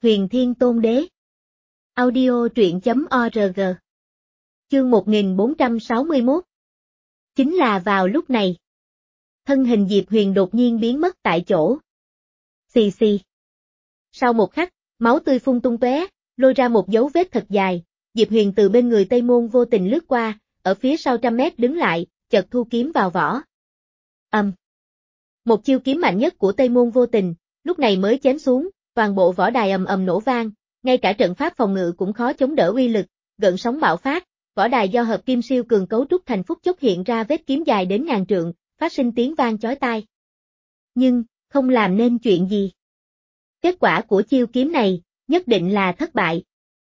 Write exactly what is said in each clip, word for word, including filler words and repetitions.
Huyền Thiên Tôn Đế. Audio truyện chấm org. Chương một nghìn bốn trăm sáu mươi mốt. Chính là vào lúc này. Thân hình Diệp Huyền đột nhiên biến mất tại chỗ. Xì xì. Sau một khắc, máu tươi phun tung tóe, lôi ra một dấu vết thật dài. Diệp Huyền từ bên người Tây Môn Vô Tình lướt qua, ở phía sau trăm mét đứng lại, chợt thu kiếm vào vỏ. Ầm. Um. Một chiêu kiếm mạnh nhất của Tây Môn Vô Tình, lúc này mới chém xuống, toàn bộ võ đài ầm ầm nổ vang, ngay cả trận pháp phòng ngự cũng khó chống đỡ uy lực, gợn sóng bạo phát, võ đài do hợp kim siêu cường cấu trúc thành phút chốc hiện ra vết kiếm dài đến ngàn trượng, phát sinh tiếng vang chói tai. Nhưng, không làm nên chuyện gì. Kết quả của chiêu kiếm này, nhất định là thất bại.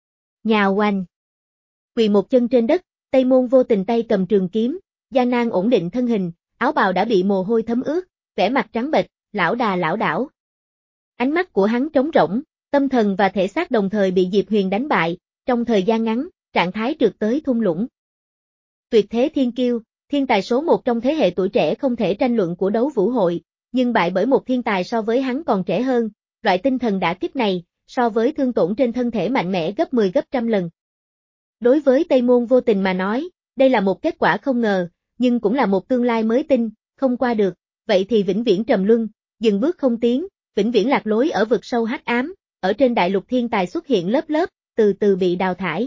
Nhào oanh. Quỳ một chân trên đất, Tây Môn Vô Tình tay cầm trường kiếm, gian nan ổn định thân hình, áo bào đã bị mồ hôi thấm ướt, vẻ mặt trắng bệch, lão đà lão đảo. Ánh mắt của hắn trống rỗng, tâm thần và thể xác đồng thời bị Diệp Huyền đánh bại, trong thời gian ngắn, trạng thái trượt tới thung lũng. Tuyệt thế thiên kiêu, thiên tài số một trong thế hệ tuổi trẻ không thể tranh luận của đấu vũ hội, nhưng bại bởi một thiên tài so với hắn còn trẻ hơn, loại tinh thần đả kích này, so với thương tổn trên thân thể mạnh mẽ gấp mười gấp trăm lần. Đối với Tây Môn Vô Tình mà nói, đây là một kết quả không ngờ, nhưng cũng là một tương lai mới tinh, không qua được, vậy thì vĩnh viễn trầm luân, dừng bước không tiến, vĩnh viễn lạc lối ở vực sâu hắc ám, ở trên đại lục thiên tài xuất hiện lớp lớp, từ từ bị đào thải.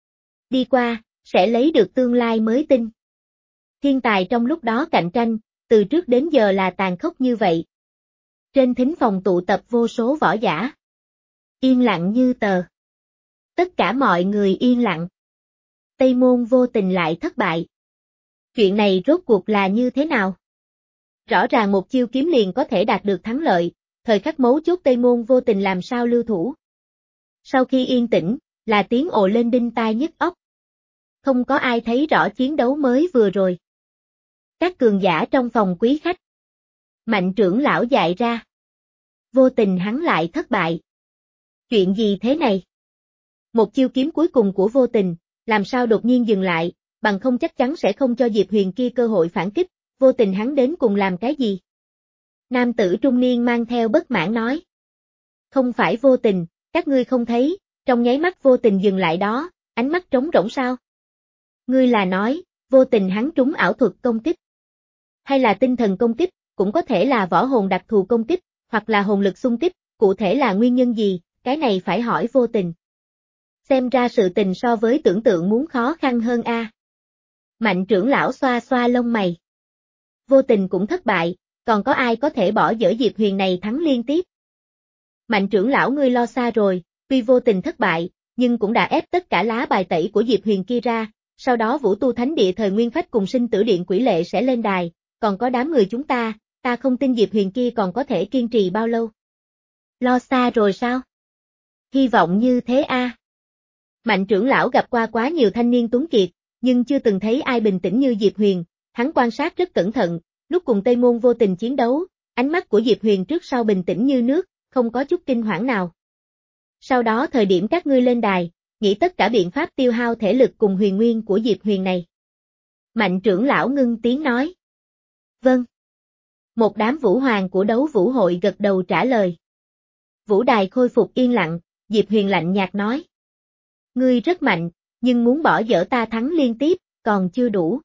Đi qua, sẽ lấy được tương lai mới tinh. Thiên tài trong lúc đó cạnh tranh, từ trước đến giờ là tàn khốc như vậy. Trên thính phòng tụ tập vô số võ giả. Yên lặng như tờ. Tất cả mọi người yên lặng. Tây Môn Vô Tình lại thất bại. Chuyện này rốt cuộc là như thế nào? Rõ ràng một chiêu kiếm liền có thể đạt được thắng lợi, thời khắc mấu chốt Tây Môn Vô Tình làm sao lưu thủ. Sau khi yên tĩnh, là tiếng ồ lên đinh tai nhức óc. Không có ai thấy rõ chiến đấu mới vừa rồi. Các cường giả trong phòng quý khách. Mạnh trưởng lão dạy ra. Vô Tình hắn lại thất bại. Chuyện gì thế này? Một chiêu kiếm cuối cùng của Vô Tình, làm sao đột nhiên dừng lại, bằng không chắc chắn sẽ không cho Diệp Huyền kia cơ hội phản kích, Vô Tình hắn đến cùng làm cái gì? Nam tử trung niên mang theo bất mãn nói. Không phải Vô Tình, các ngươi không thấy, trong nháy mắt Vô Tình dừng lại đó, ánh mắt trống rỗng sao? Ngươi là nói, Vô Tình hắn trúng ảo thuật công kích. Hay là tinh thần công kích, cũng có thể là võ hồn đặc thù công kích, hoặc là hồn lực xung kích, cụ thể là nguyên nhân gì, cái này phải hỏi Vô Tình. Xem ra sự tình so với tưởng tượng muốn khó khăn hơn a. À. Mạnh trưởng lão xoa xoa lông mày. Vô Tình cũng thất bại, còn có ai có thể bỏ dở Diệp Huyền này thắng liên tiếp? Mạnh trưởng lão ngươi lo xa rồi, tuy Vô Tình thất bại, nhưng cũng đã ép tất cả lá bài tẩy của Diệp Huyền kia ra, sau đó Vũ Tu Thánh Địa thời Nguyên Phách cùng Sinh Tử Điện Quỷ Lệ sẽ lên đài, còn có đám người chúng ta, ta không tin Diệp Huyền kia còn có thể kiên trì bao lâu. Lo xa rồi sao? Hy vọng như thế a. À. Mạnh trưởng lão gặp qua quá nhiều thanh niên tuấn kiệt, nhưng chưa từng thấy ai bình tĩnh như Diệp Huyền, hắn quan sát rất cẩn thận, lúc cùng Tây Môn Vô Tình chiến đấu, ánh mắt của Diệp Huyền trước sau bình tĩnh như nước, không có chút kinh hoảng nào. Sau đó thời điểm các ngươi lên đài, nghĩ tất cả biện pháp tiêu hao thể lực cùng huyền nguyên của Diệp Huyền này. Mạnh trưởng lão ngưng tiếng nói. Vâng. Một đám vũ hoàng của đấu vũ hội gật đầu trả lời. Vũ đài khôi phục yên lặng, Diệp Huyền lạnh nhạt nói. Ngươi rất mạnh, nhưng muốn bỏ dở ta thắng liên tiếp, còn chưa đủ.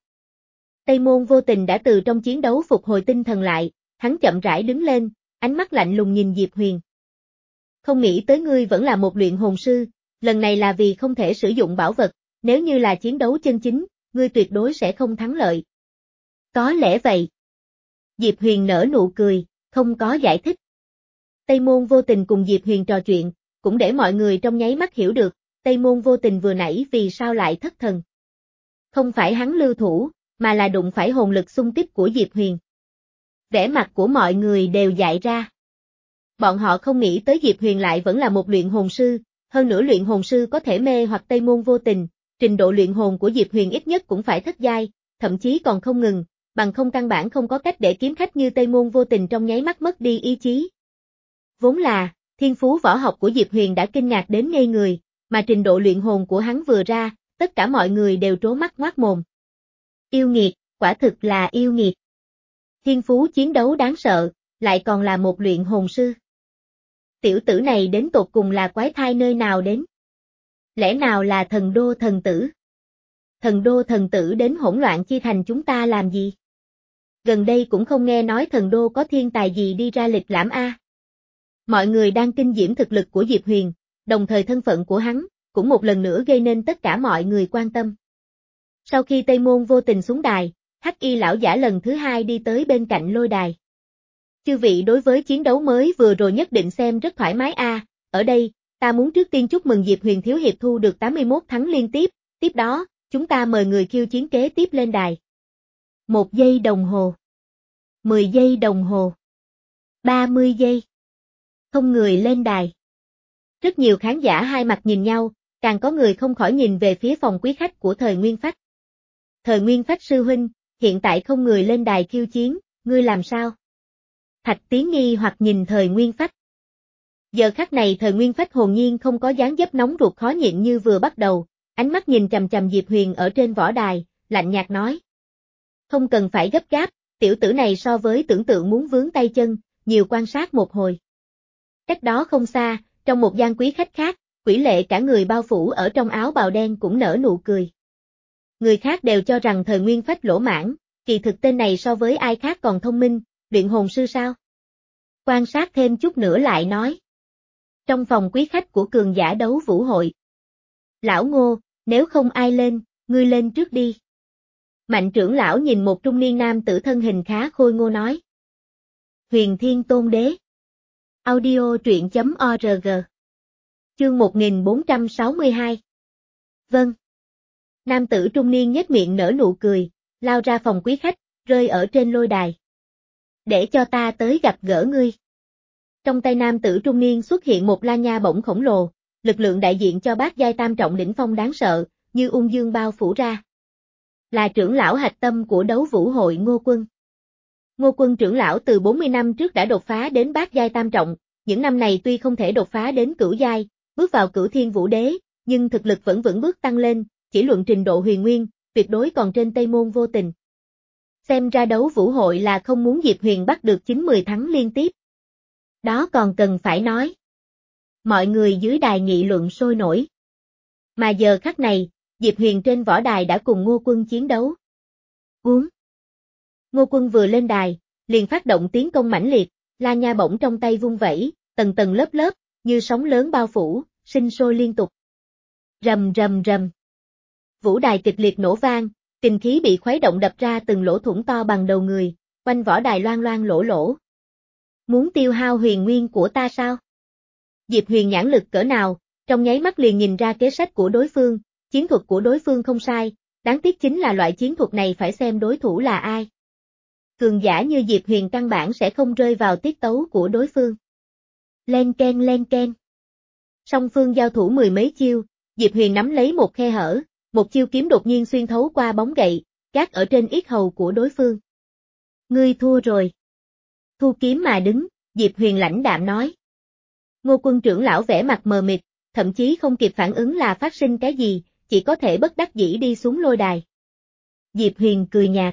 Tây Môn Vô Tình đã từ trong chiến đấu phục hồi tinh thần lại, hắn chậm rãi đứng lên, ánh mắt lạnh lùng nhìn Diệp Huyền. Không nghĩ tới ngươi vẫn là một luyện hồn sư, lần này là vì không thể sử dụng bảo vật, nếu như là chiến đấu chân chính, ngươi tuyệt đối sẽ không thắng lợi. Có lẽ vậy. Diệp Huyền nở nụ cười, không có giải thích. Tây Môn Vô Tình cùng Diệp Huyền trò chuyện, cũng để mọi người trong nháy mắt hiểu được, Tây Môn Vô Tình vừa nãy vì sao lại thất thần. Không phải hắn lưu thủ, mà là đụng phải hồn lực xung kích của Diệp Huyền. Vẻ mặt của mọi người đều dại ra. Bọn họ không nghĩ tới Diệp Huyền lại vẫn là một luyện hồn sư, hơn nữa luyện hồn sư có thể mê hoặc Tây Môn Vô Tình, trình độ luyện hồn của Diệp Huyền ít nhất cũng phải thất giai, thậm chí còn không ngừng, bằng không căn bản không có cách để kiếm khách như Tây Môn Vô Tình trong nháy mắt mất đi ý chí. Vốn là, thiên phú võ học của Diệp Huyền đã kinh ngạc đến ngây người, mà trình độ luyện hồn của hắn vừa ra, tất cả mọi người đều trố mắt ngoác mồm. Yêu nghiệt, quả thực là yêu nghiệt. Thiên phú chiến đấu đáng sợ, lại còn là một luyện hồn sư. Tiểu tử này đến tột cùng là quái thai nơi nào đến? Lẽ nào là thần đô thần tử? Thần đô thần tử đến hỗn loạn chi thành chúng ta làm gì? Gần đây cũng không nghe nói thần đô có thiên tài gì đi ra lịch lãm a. Mọi người đang kinh diễm thực lực của Diệp Huyền, đồng thời thân phận của hắn, cũng một lần nữa gây nên tất cả mọi người quan tâm. Sau khi Tây Môn Vô Tình xuống đài, Hắc Y lão giả lần thứ hai đi tới bên cạnh lôi đài. Chư vị đối với chiến đấu mới vừa rồi nhất định xem rất thoải mái a, ở đây, ta muốn trước tiên chúc mừng Diệp Huyền thiếu hiệp thu được tám mươi mốt thắng liên tiếp, tiếp đó, chúng ta mời người khiêu chiến kế tiếp lên đài. Một giây đồng hồ. Mười giây đồng hồ. Ba mươi giây. Không người lên đài. Rất nhiều khán giả hai mặt nhìn nhau, càng có người không khỏi nhìn về phía phòng quý khách của Thời Nguyên Phách. Thời Nguyên Phách sư huynh, hiện tại không người lên đài khiêu chiến, ngươi làm sao? Thạch Tiến nghi hoặc nhìn Thời Nguyên Phách. Giờ khắc này Thời Nguyên Phách hồn nhiên không có dáng dấp nóng ruột khó nhịn như vừa bắt đầu, ánh mắt nhìn chằm chằm Diệp Huyền ở trên võ đài, lạnh nhạt nói. Không cần phải gấp gáp, tiểu tử này so với tưởng tượng muốn vướng tay chân, nhiều quan sát một hồi. Cách đó không xa, trong một gian quý khách khác, Quỷ Lệ cả người bao phủ ở trong áo bào đen cũng nở nụ cười. Người khác đều cho rằng Thời Nguyên Phách lỗ mãn, kỳ thực tên này so với ai khác còn thông minh, luyện hồn sư sao? Quan sát thêm chút nữa lại nói. Trong phòng quý khách của cường giả đấu vũ hội. Lão Ngô, nếu không ai lên, ngươi lên trước đi. Mạnh trưởng lão nhìn một trung niên nam tử thân hình khá khôi ngô nói. Huyền Thiên Tôn Đế. Audio truyện chấm org. Chương một nghìn bốn trăm sáu mươi hai. Vâng. Nam tử trung niên nhếch miệng nở nụ cười, lao ra phòng quý khách, rơi ở trên lôi đài. Để cho ta tới gặp gỡ ngươi. Trong tay nam tử trung niên xuất hiện một la nha bổng khổng lồ, lực lượng đại diện cho bát giai tam trọng đỉnh phong đáng sợ, như ung dương bao phủ ra. Là trưởng lão hạch tâm của đấu vũ hội Ngô Quân. Ngô Quân trưởng lão từ bốn mươi năm trước đã đột phá đến bát giai tam trọng, những năm này tuy không thể đột phá đến cửu giai, bước vào cửu thiên vũ đế, nhưng thực lực vẫn vững bước tăng lên, chỉ luận trình độ huyền nguyên, tuyệt đối còn trên Tây Môn Vô Tình. Xem ra đấu vũ hội là không muốn Diệp Huyền bắt được chín mười thắng liên tiếp. Đó còn cần phải nói. Mọi người dưới đài nghị luận sôi nổi. Mà giờ khắc này, Diệp Huyền trên võ đài đã cùng Ngô Quân chiến đấu. Uống. Ngô Quân vừa lên đài, liền phát động tiến công mãnh liệt, la nha bổng trong tay vung vẩy, tầng tầng lớp lớp, như sóng lớn bao phủ, sinh sôi liên tục. Rầm rầm rầm. Vũ đài kịch liệt nổ vang, kình khí bị khuấy động đập ra từng lỗ thủng to bằng đầu người, quanh võ đài loang loang lỗ lỗ. Muốn tiêu hao huyền nguyên của ta sao? Diệp Huyền nhãn lực cỡ nào, trong nháy mắt liền nhìn ra kế sách của đối phương, chiến thuật của đối phương không sai, đáng tiếc chính là loại chiến thuật này phải xem đối thủ là ai. Cường giả như Diệp Huyền căn bản sẽ không rơi vào tiết tấu của đối phương. Len ken len ken. Song phương giao thủ mười mấy chiêu, Diệp Huyền nắm lấy một khe hở, một chiêu kiếm đột nhiên xuyên thấu qua bóng gậy, gác ở trên yết hầu của đối phương. Ngươi thua rồi. Thu kiếm mà đứng, Diệp Huyền lãnh đạm nói. Ngô Quân trưởng lão vẻ mặt mờ mịt, thậm chí không kịp phản ứng là phát sinh cái gì, chỉ có thể bất đắc dĩ đi xuống lôi đài. Diệp Huyền cười nhạt.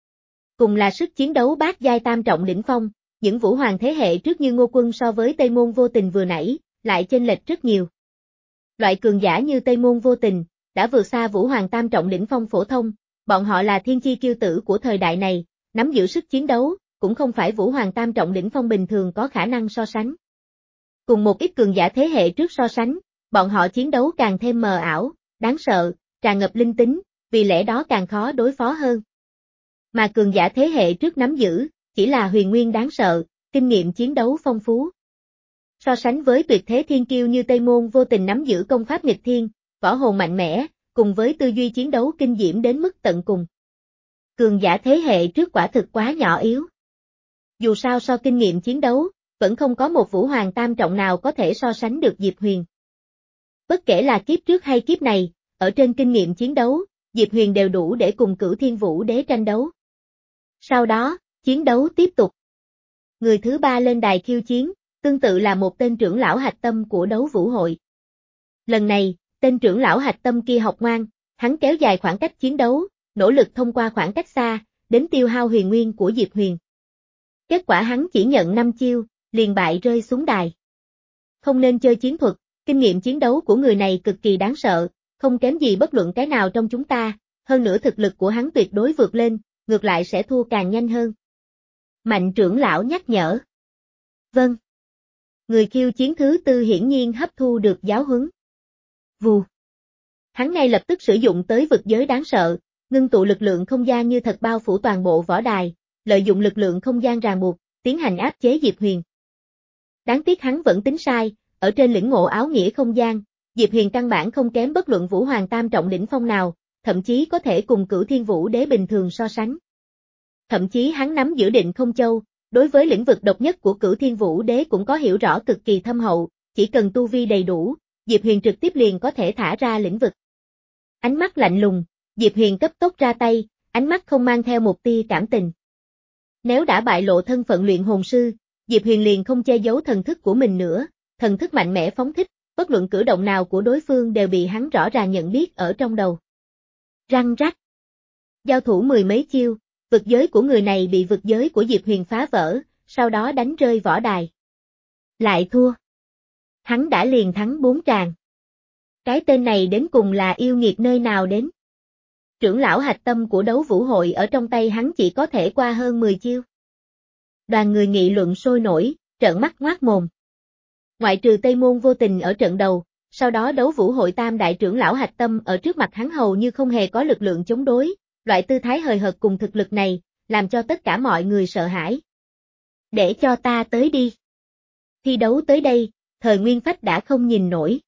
Cùng là sức chiến đấu bát giai tam trọng đỉnh phong, những vũ hoàng thế hệ trước như Ngô Quân so với Tây Môn Vô Tình vừa nãy, lại chênh lệch rất nhiều. Loại cường giả như Tây Môn Vô Tình, đã vượt xa vũ hoàng tam trọng đỉnh phong phổ thông, bọn họ là thiên chi kiêu tử của thời đại này, nắm giữ sức chiến đấu, cũng không phải vũ hoàng tam trọng đỉnh phong bình thường có khả năng so sánh. Cùng một ít cường giả thế hệ trước so sánh, bọn họ chiến đấu càng thêm mờ ảo, đáng sợ, tràn ngập linh tính, vì lẽ đó càng khó đối phó hơn. Mà cường giả thế hệ trước nắm giữ, chỉ là huyền nguyên đáng sợ, kinh nghiệm chiến đấu phong phú. So sánh với tuyệt thế thiên kiêu như Tây Môn Vô Tình nắm giữ công pháp nghịch thiên, võ hồn mạnh mẽ, cùng với tư duy chiến đấu kinh diễm đến mức tận cùng. Cường giả thế hệ trước quả thực quá nhỏ yếu. Dù sao so kinh nghiệm chiến đấu, vẫn không có một vũ hoàng tam trọng nào có thể so sánh được Diệp Huyền. Bất kể là kiếp trước hay kiếp này, ở trên kinh nghiệm chiến đấu, Diệp Huyền đều đủ để cùng Cửu Thiên Vũ Đế tranh đấu. Sau đó, chiến đấu tiếp tục. Người thứ ba lên đài khiêu chiến, tương tự là một tên trưởng lão hạch tâm của đấu vũ hội. Lần này, tên trưởng lão hạch tâm kia học ngoan, hắn kéo dài khoảng cách chiến đấu, nỗ lực thông qua khoảng cách xa, đến tiêu hao huyền nguyên của Diệp Huyền. Kết quả hắn chỉ nhận năm chiêu, liền bại rơi xuống đài. không nên chơi chiến thuật, kinh nghiệm chiến đấu của người này cực kỳ đáng sợ, không kém gì bất luận cái nào trong chúng ta, hơn nữa thực lực của hắn tuyệt đối vượt lên, ngược lại sẽ thua càng nhanh hơn. Mạnh trưởng lão nhắc nhở. Vâng. Người khiêu chiến thứ tư hiển nhiên hấp thu được giáo huấn. Vù. Hắn ngay lập tức sử dụng tới vực giới đáng sợ, ngưng tụ lực lượng không gian như thật bao phủ toàn bộ võ đài, lợi dụng lực lượng không gian ràng buộc, tiến hành áp chế Diệp Huyền. Đáng tiếc hắn vẫn tính sai, ở trên lĩnh ngộ áo nghĩa không gian, Diệp Huyền căn bản không kém bất luận Vũ Hoàng tam trọng đỉnh phong nào, thậm chí có thể cùng Cửu Thiên Vũ Đế bình thường so sánh. Thậm chí hắn nắm giữ Định Không Châu, đối với lĩnh vực độc nhất của Cửu Thiên Vũ Đế cũng có hiểu rõ cực kỳ thâm hậu, chỉ cần tu vi đầy đủ, Diệp Huyền trực tiếp liền có thể thả ra lĩnh vực. Ánh mắt lạnh lùng, Diệp Huyền cấp tốc ra tay, ánh mắt không mang theo một tia cảm tình. Nếu đã bại lộ thân phận luyện hồn sư, Diệp Huyền liền không che giấu thần thức của mình nữa, thần thức mạnh mẽ phóng thích, bất luận cử động nào của đối phương đều bị hắn rõ ràng nhận biết ở trong đầu. Răng rắc. Giao thủ mười mấy chiêu, vực giới của người này bị vực giới của Diệp Huyền phá vỡ, sau đó đánh rơi võ đài. Lại thua. Hắn đã liền thắng bốn tràng. Cái tên này đến cùng là yêu nghiệt nơi nào đến? Trưởng lão hạch tâm của đấu vũ hội ở trong tay hắn chỉ có thể qua hơn mười chiêu. Đoàn người nghị luận sôi nổi, trợn mắt ngoác mồm. Ngoại trừ Tây Môn Vô Tình ở trận đầu, sau đó đấu vũ hội tam đại trưởng lão hạch tâm ở trước mặt hắn hầu như không hề có lực lượng chống đối, loại tư thái hời hợt cùng thực lực này, làm cho tất cả mọi người sợ hãi. Để cho ta tới đi. Thi đấu tới đây, Thời Nguyên Phách đã không nhìn nổi.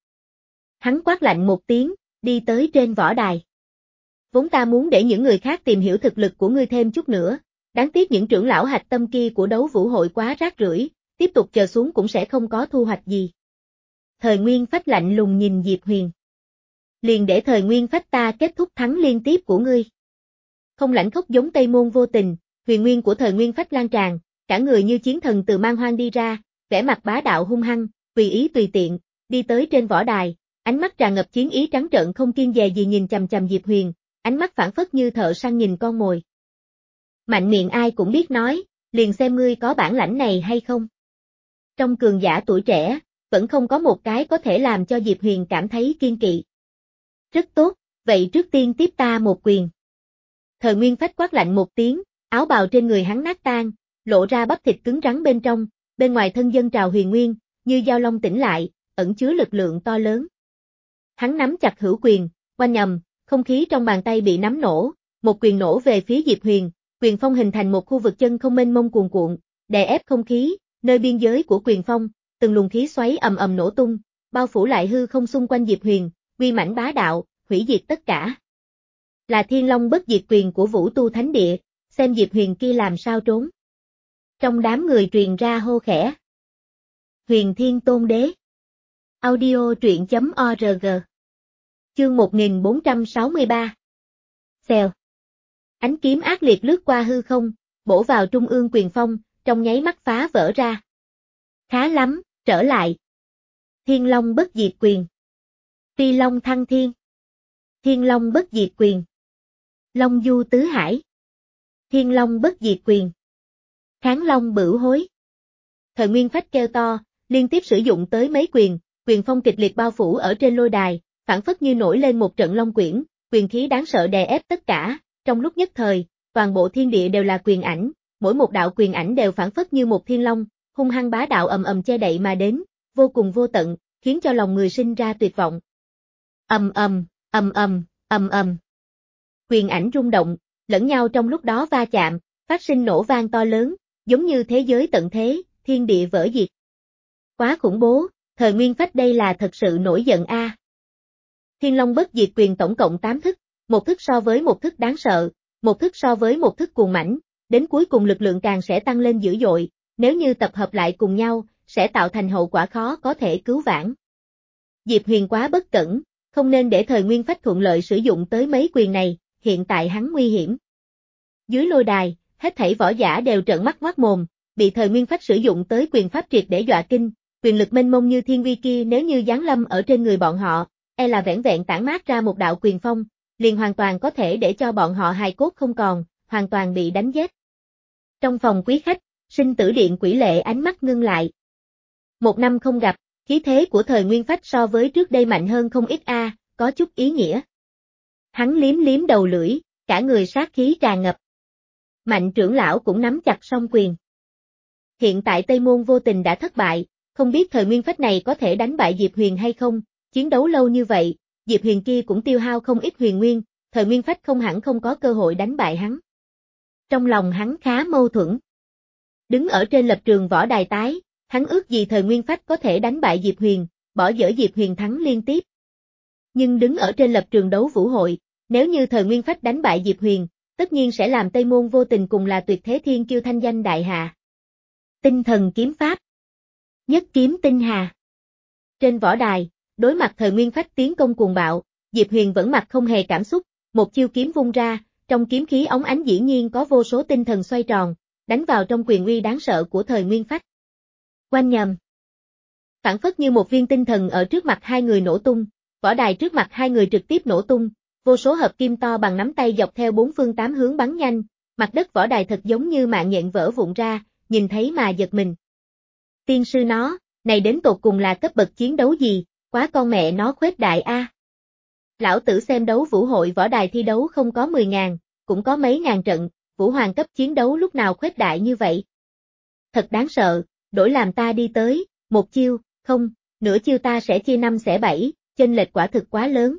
Hắn quát lạnh một tiếng, đi tới trên võ đài. Vốn ta muốn để những người khác tìm hiểu thực lực của ngươi thêm chút nữa, đáng tiếc những trưởng lão hạch tâm kia của đấu vũ hội quá rác rưởi, tiếp tục chờ xuống cũng sẽ không có thu hoạch gì. Thời Nguyên Phách lạnh lùng nhìn Diệp Huyền. Liền để Thời Nguyên Phách ta kết thúc thắng liên tiếp của ngươi. Không lãnh khốc giống Tây Môn Vô Tình, huyền nguyên của Thời Nguyên Phách lan tràn, cả người như chiến thần từ mang hoang đi ra, vẻ mặt bá đạo hung hăng, tùy ý tùy tiện, đi tới trên võ đài, ánh mắt tràn ngập chiến ý trắng trợn không kiêng dè gì nhìn chằm chằm Diệp Huyền, ánh mắt phảng phất như thợ săn nhìn con mồi. Mạnh miệng ai cũng biết nói, liền xem ngươi có bản lãnh này hay không. Trong cường giả tuổi trẻ, vẫn không có một cái có thể làm cho Diệp Huyền cảm thấy kiên kỵ. Rất tốt, vậy trước tiên tiếp ta một quyền. Thời Nguyên Phách quát lạnh một tiếng, áo bào trên người hắn nát tan, lộ ra bắp thịt cứng rắn bên trong, bên ngoài thân dân trào huyền nguyên, như dao long tỉnh lại, ẩn chứa lực lượng to lớn. Hắn nắm chặt hữu quyền, oanh ầm, không khí trong bàn tay bị nắm nổ, một quyền nổ về phía Diệp Huyền, quyền phong hình thành một khu vực chân không mênh mông cuồn cuộn, đè ép không khí, nơi biên giới của quyền phong, từng luồng khí xoáy ầm ầm nổ tung, bao phủ lại hư không xung quanh Diệp Huyền, uy mãnh bá đạo, hủy diệt tất cả. Là Thiên Long bất diệt quyền của Vũ Tu Thánh Địa, xem Diệp Huyền kia làm sao trốn. Trong đám người truyền ra hô khẽ. Huyền Thiên Tôn Đế. Audio truyện chấm org. Chương một nghìn bốn trăm sáu mươi ba. Xèo. Ánh kiếm ác liệt lướt qua hư không, bổ vào trung ương quyền phong, trong nháy mắt phá vỡ ra. Khá lắm, trở lại. Thiên Long bất diệt quyền. Phi Long thăng thiên. Thiên Long bất diệt quyền. Long du tứ hải. Thiên Long bất diệt quyền. Kháng Long bửu hối. Thời Nguyên Phách kêu to, liên tiếp sử dụng tới mấy quyền, quyền phong kịch liệt bao phủ ở trên lôi đài, phảng phất như nổi lên một trận long quyển, quyền khí đáng sợ đè ép tất cả, trong lúc nhất thời, toàn bộ thiên địa đều là quyền ảnh, mỗi một đạo quyền ảnh đều phảng phất như một thiên long, hung hăng bá đạo ầm ầm che đậy mà đến, vô cùng vô tận, khiến cho lòng người sinh ra tuyệt vọng. Ầm ầm, ầm ầm, ầm ầm. Quyền ảnh rung động, lẫn nhau trong lúc đó va chạm, phát sinh nổ vang to lớn, giống như thế giới tận thế, thiên địa vỡ diệt. Quá khủng bố, Thời Nguyên Phách đây là thật sự nổi giận a. À. Thiên Long bất diệt quyền tổng cộng tám thức, một thức so với một thức đáng sợ, một thức so với một thức cuồng mãnh, đến cuối cùng lực lượng càng sẽ tăng lên dữ dội, nếu như tập hợp lại cùng nhau, sẽ tạo thành hậu quả khó có thể cứu vãn. Diệp Huyền quá bất cẩn, không nên để Thời Nguyên Phách thuận lợi sử dụng tới mấy quyền này, hiện tại hắn nguy hiểm. Dưới lôi đài, hết thảy võ giả đều trợn mắt ngoác mồm, bị Thời Nguyên Phách sử dụng tới quyền pháp triệt để dọa kinh, quyền lực mênh mông như thiên uy kia nếu như giáng lâm ở trên người bọn họ, e là vẻn vẹn tản mát ra một đạo quyền phong, liền hoàn toàn có thể để cho bọn họ hài cốt không còn, hoàn toàn bị đánh giết. Trong phòng quý khách, Sinh Tử Điện Quỷ Lệ ánh mắt ngưng lại. Một năm không gặp, Khí thế của thời Nguyên Phách so với trước đây mạnh hơn không ít a, à, có chút ý nghĩa. Hắn liếm liếm đầu lưỡi, cả người sát khí tràn ngập. Mạnh trưởng lão cũng nắm chặt song quyền. Hiện tại Tây Môn Vô Tình đã thất bại, không biết thời Nguyên Phách này có thể đánh bại Diệp Huyền hay không, chiến đấu lâu như vậy, Diệp Huyền kia cũng tiêu hao không ít huyền nguyên, thời Nguyên Phách không hẳn không có cơ hội đánh bại hắn. Trong lòng hắn khá mâu thuẫn. Đứng ở trên lập trường võ đài tái, hắn ước gì thời Nguyên Phách có thể đánh bại Diệp Huyền, bỏ dở Diệp Huyền thắng liên tiếp. Nhưng đứng ở trên lập trường đấu vũ hội, nếu như thời Nguyên Phách đánh bại Diệp Huyền, tất nhiên sẽ làm Tây Môn Vô Tình cùng là tuyệt thế thiên kiêu thanh danh đại hạ. Tinh thần kiếm pháp. Nhất kiếm tinh hà. Trên võ đài, đối mặt thời Nguyên Phách tiến công cuồng bạo, Diệp Huyền vẫn mặt không hề cảm xúc, một chiêu kiếm vung ra, trong kiếm khí óng ánh dĩ nhiên có vô số tinh thần xoay tròn, đánh vào trong quyền uy đáng sợ của thời Nguyên Phách. Oanh nhầm. Phản phất như một viên tinh thần ở trước mặt hai người nổ tung, võ đài trước mặt hai người trực tiếp nổ tung, vô số hợp kim to bằng nắm tay dọc theo bốn phương tám hướng bắn nhanh, mặt đất võ đài thật giống như mạng nhện vỡ vụn ra, nhìn thấy mà giật mình. Tiên sư nó, này đến tột cùng là cấp bậc chiến đấu gì, quá con mẹ nó khuếch đại a. Lão tử xem đấu vũ hội võ đài thi đấu không có mười ngàn, cũng có mấy ngàn trận, vũ hoàng cấp chiến đấu lúc nào khuếch đại như vậy. Thật đáng sợ, đổi làm ta đi tới, một chiêu, không, nửa chiêu ta sẽ chia năm xẻ bảy, chênh lệch quả thực quá lớn.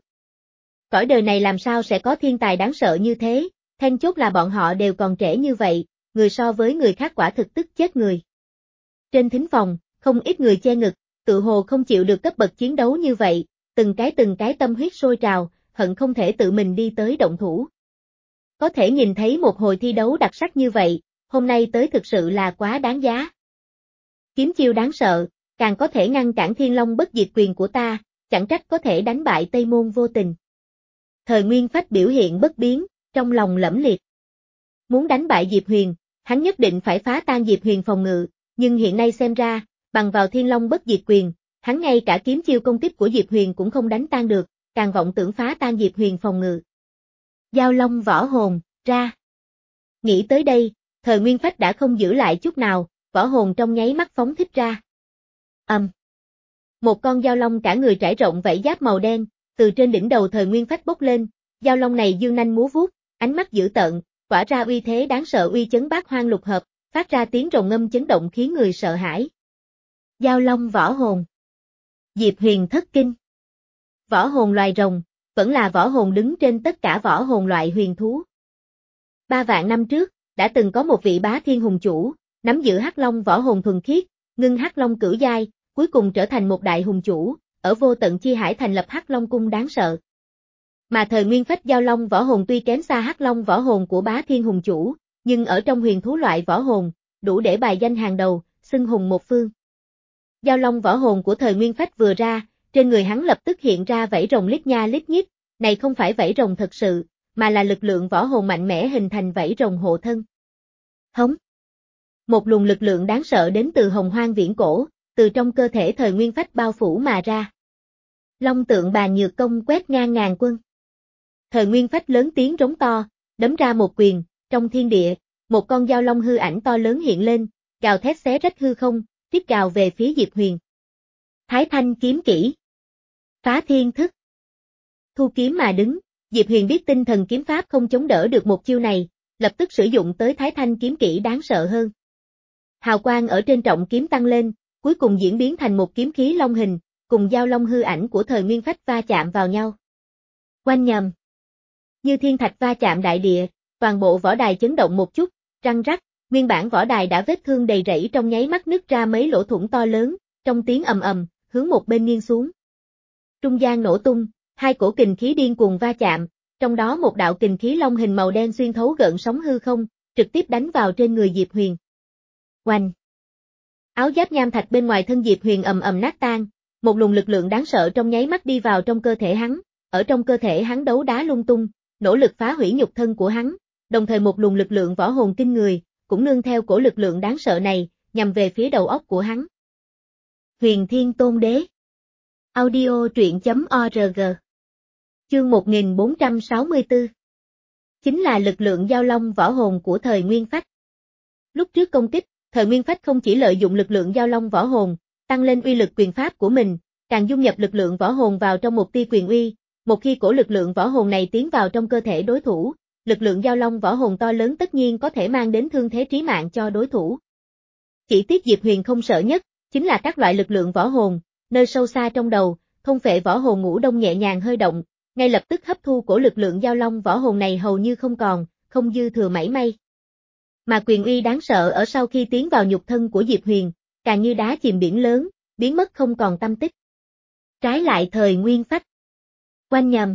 Cõi đời này làm sao sẽ có thiên tài đáng sợ như thế, then chốt là bọn họ đều còn trẻ như vậy, người so với người khác quả thực tức chết người. Trên thính phòng, không ít người che ngực, tự hồ không chịu được cấp bậc chiến đấu như vậy, từng cái từng cái tâm huyết sôi trào, hận không thể tự mình đi tới động thủ. Có thể nhìn thấy một hồi thi đấu đặc sắc như vậy, hôm nay tới thực sự là quá đáng giá. Kiếm chiêu đáng sợ, càng có thể ngăn cản Thiên Long bất diệt quyền của ta, chẳng trách có thể đánh bại Tây Môn Vô Tình. Thời Nguyên Phách biểu hiện bất biến, trong lòng lẫm liệt. Muốn đánh bại Diệp Huyền, hắn nhất định phải phá tan Diệp Huyền phòng ngự, nhưng hiện nay xem ra, bằng vào Thiên Long bất diệt quyền, hắn ngay cả kiếm chiêu công kích của Diệp Huyền cũng không đánh tan được, càng vọng tưởng phá tan Diệp Huyền phòng ngự. Giao Long võ hồn, ra. Nghĩ tới đây, thời Nguyên Phách đã không giữ lại chút nào, võ hồn trong nháy mắt phóng thích ra. Ầm. Um. Một con giao long cả người trải rộng vảy giáp màu đen, từ trên đỉnh đầu thời Nguyên Phách bốc lên, giao long này dương nanh múa vuốt, ánh mắt dữ tợn, tỏa ra uy thế đáng sợ uy chấn bát hoang lục hợp, phát ra tiếng rồng ngâm chấn động khiến người sợ hãi. Giao long võ hồn. Diệp Huyền thất kinh. Võ hồn loài rồng, vẫn là võ hồn đứng trên tất cả võ hồn loại huyền thú. Ba vạn năm trước, đã từng có một vị bá thiên hùng chủ, nắm giữ hắc long võ hồn thuần khiết, ngưng hắc long cửu giai, cuối cùng trở thành một đại hùng chủ, ở vô tận chi hải thành lập hắc long cung đáng sợ. Mà thời Nguyên Phách giao long võ hồn tuy kém xa hắc long võ hồn của bá thiên hùng chủ, nhưng ở trong huyền thú loại võ hồn, đủ để bài danh hàng đầu, xưng hùng một phương. Giao long võ hồn của thời Nguyên Phách vừa ra, trên người hắn lập tức hiện ra vảy rồng lít nha lít nhít, này không phải vảy rồng thật sự, mà là lực lượng võ hồn mạnh mẽ hình thành vảy rồng hộ thân. Hống. Một luồng lực lượng đáng sợ đến từ hồng hoang viễn cổ, từ trong cơ thể thời Nguyên Phách bao phủ mà ra. Long tượng bàn nhược công quét ngang ngàn quân. Thời Nguyên Phách lớn tiếng rống to, đấm ra một quyền, trong thiên địa, một con dao long hư ảnh to lớn hiện lên, gào thét xé rách hư không, tiếp gào về phía Diệp Huyền. Thái Thanh kiếm kỹ. Phá thiên thức. Thu kiếm mà đứng, Diệp Huyền biết tinh thần kiếm pháp không chống đỡ được một chiêu này, lập tức sử dụng tới Thái Thanh kiếm kỹ đáng sợ hơn. Hào quang ở trên trọng kiếm tăng lên, cuối cùng diễn biến thành một kiếm khí long hình, cùng dao long hư ảnh của thời Nguyên Phách va chạm vào nhau. Oanh nhầm. Như thiên thạch va chạm đại địa, toàn bộ võ đài chấn động một chút, răng rắc, nguyên bản võ đài đã vết thương đầy rẫy trong nháy mắt nứt ra mấy lỗ thủng to lớn, trong tiếng ầm ầm, hướng một bên nghiêng xuống. Trung gian nổ tung, hai cổ kình khí điên cuồng va chạm, trong đó một đạo kình khí long hình màu đen xuyên thấu gợn sóng hư không, trực tiếp đánh vào trên người Diệp Huyền. Oanh. Áo giáp nham thạch bên ngoài thân Diệp Huyền ầm ầm nát tan, một luồng lực lượng đáng sợ trong nháy mắt đi vào trong cơ thể hắn, ở trong cơ thể hắn đấu đá lung tung, nỗ lực phá hủy nhục thân của hắn, đồng thời một luồng lực lượng võ hồn kinh người, cũng nương theo cổ lực lượng đáng sợ này, nhằm về phía đầu óc của hắn. Huyền Thiên Tôn Đế. Audio truyện chấm org. Chương một nghìn bốn trăm sáu mươi tư. Chính là lực lượng giao long võ hồn của thời Nguyên Phách. Lúc trước công kích, thời Nguyên Phách không chỉ lợi dụng lực lượng giao long võ hồn, tăng lên uy lực quyền pháp của mình, càng dung nhập lực lượng võ hồn vào trong một tia quyền uy, một khi cổ lực lượng võ hồn này tiến vào trong cơ thể đối thủ, lực lượng giao long võ hồn to lớn tất nhiên có thể mang đến thương thế trí mạng cho đối thủ. Chỉ tiếc Diệp Huyền không sợ nhất, chính là các loại lực lượng võ hồn, nơi sâu xa trong đầu, thôn phệ võ hồn ngũ đông nhẹ nhàng hơi động, ngay lập tức hấp thu cổ lực lượng giao long võ hồn này hầu như không còn, không dư thừa mảy may. Mà quyền uy đáng sợ ở sau khi tiến vào nhục thân của Diệp Huyền, càng như đá chìm biển lớn, biến mất không còn tăm tích. Trái lại thời nguyên phách. Oanh nhầm.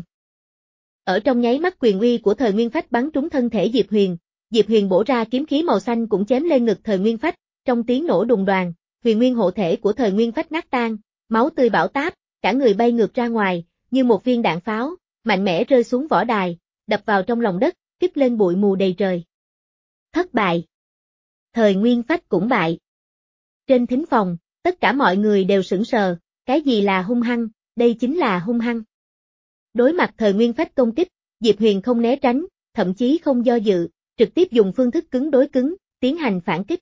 Ở trong nháy mắt quyền uy của thời nguyên phách bắn trúng thân thể Diệp Huyền, Diệp Huyền bổ ra kiếm khí màu xanh cũng chém lên ngực thời nguyên phách, trong tiếng nổ đùng đoàng, huyền nguyên hộ thể của thời nguyên phách nát tan, máu tươi bão táp, cả người bay ngược ra ngoài, như một viên đạn pháo, mạnh mẽ rơi xuống võ đài, đập vào trong lòng đất, kích lên bụi mù đầy trời. Thất bại. Thời nguyên phách cũng bại. Trên thính phòng, tất cả mọi người đều sững sờ, cái gì là hung hăng, đây chính là hung hăng. Đối mặt thời nguyên phách công kích, Diệp Huyền không né tránh, thậm chí không do dự, trực tiếp dùng phương thức cứng đối cứng, tiến hành phản kích.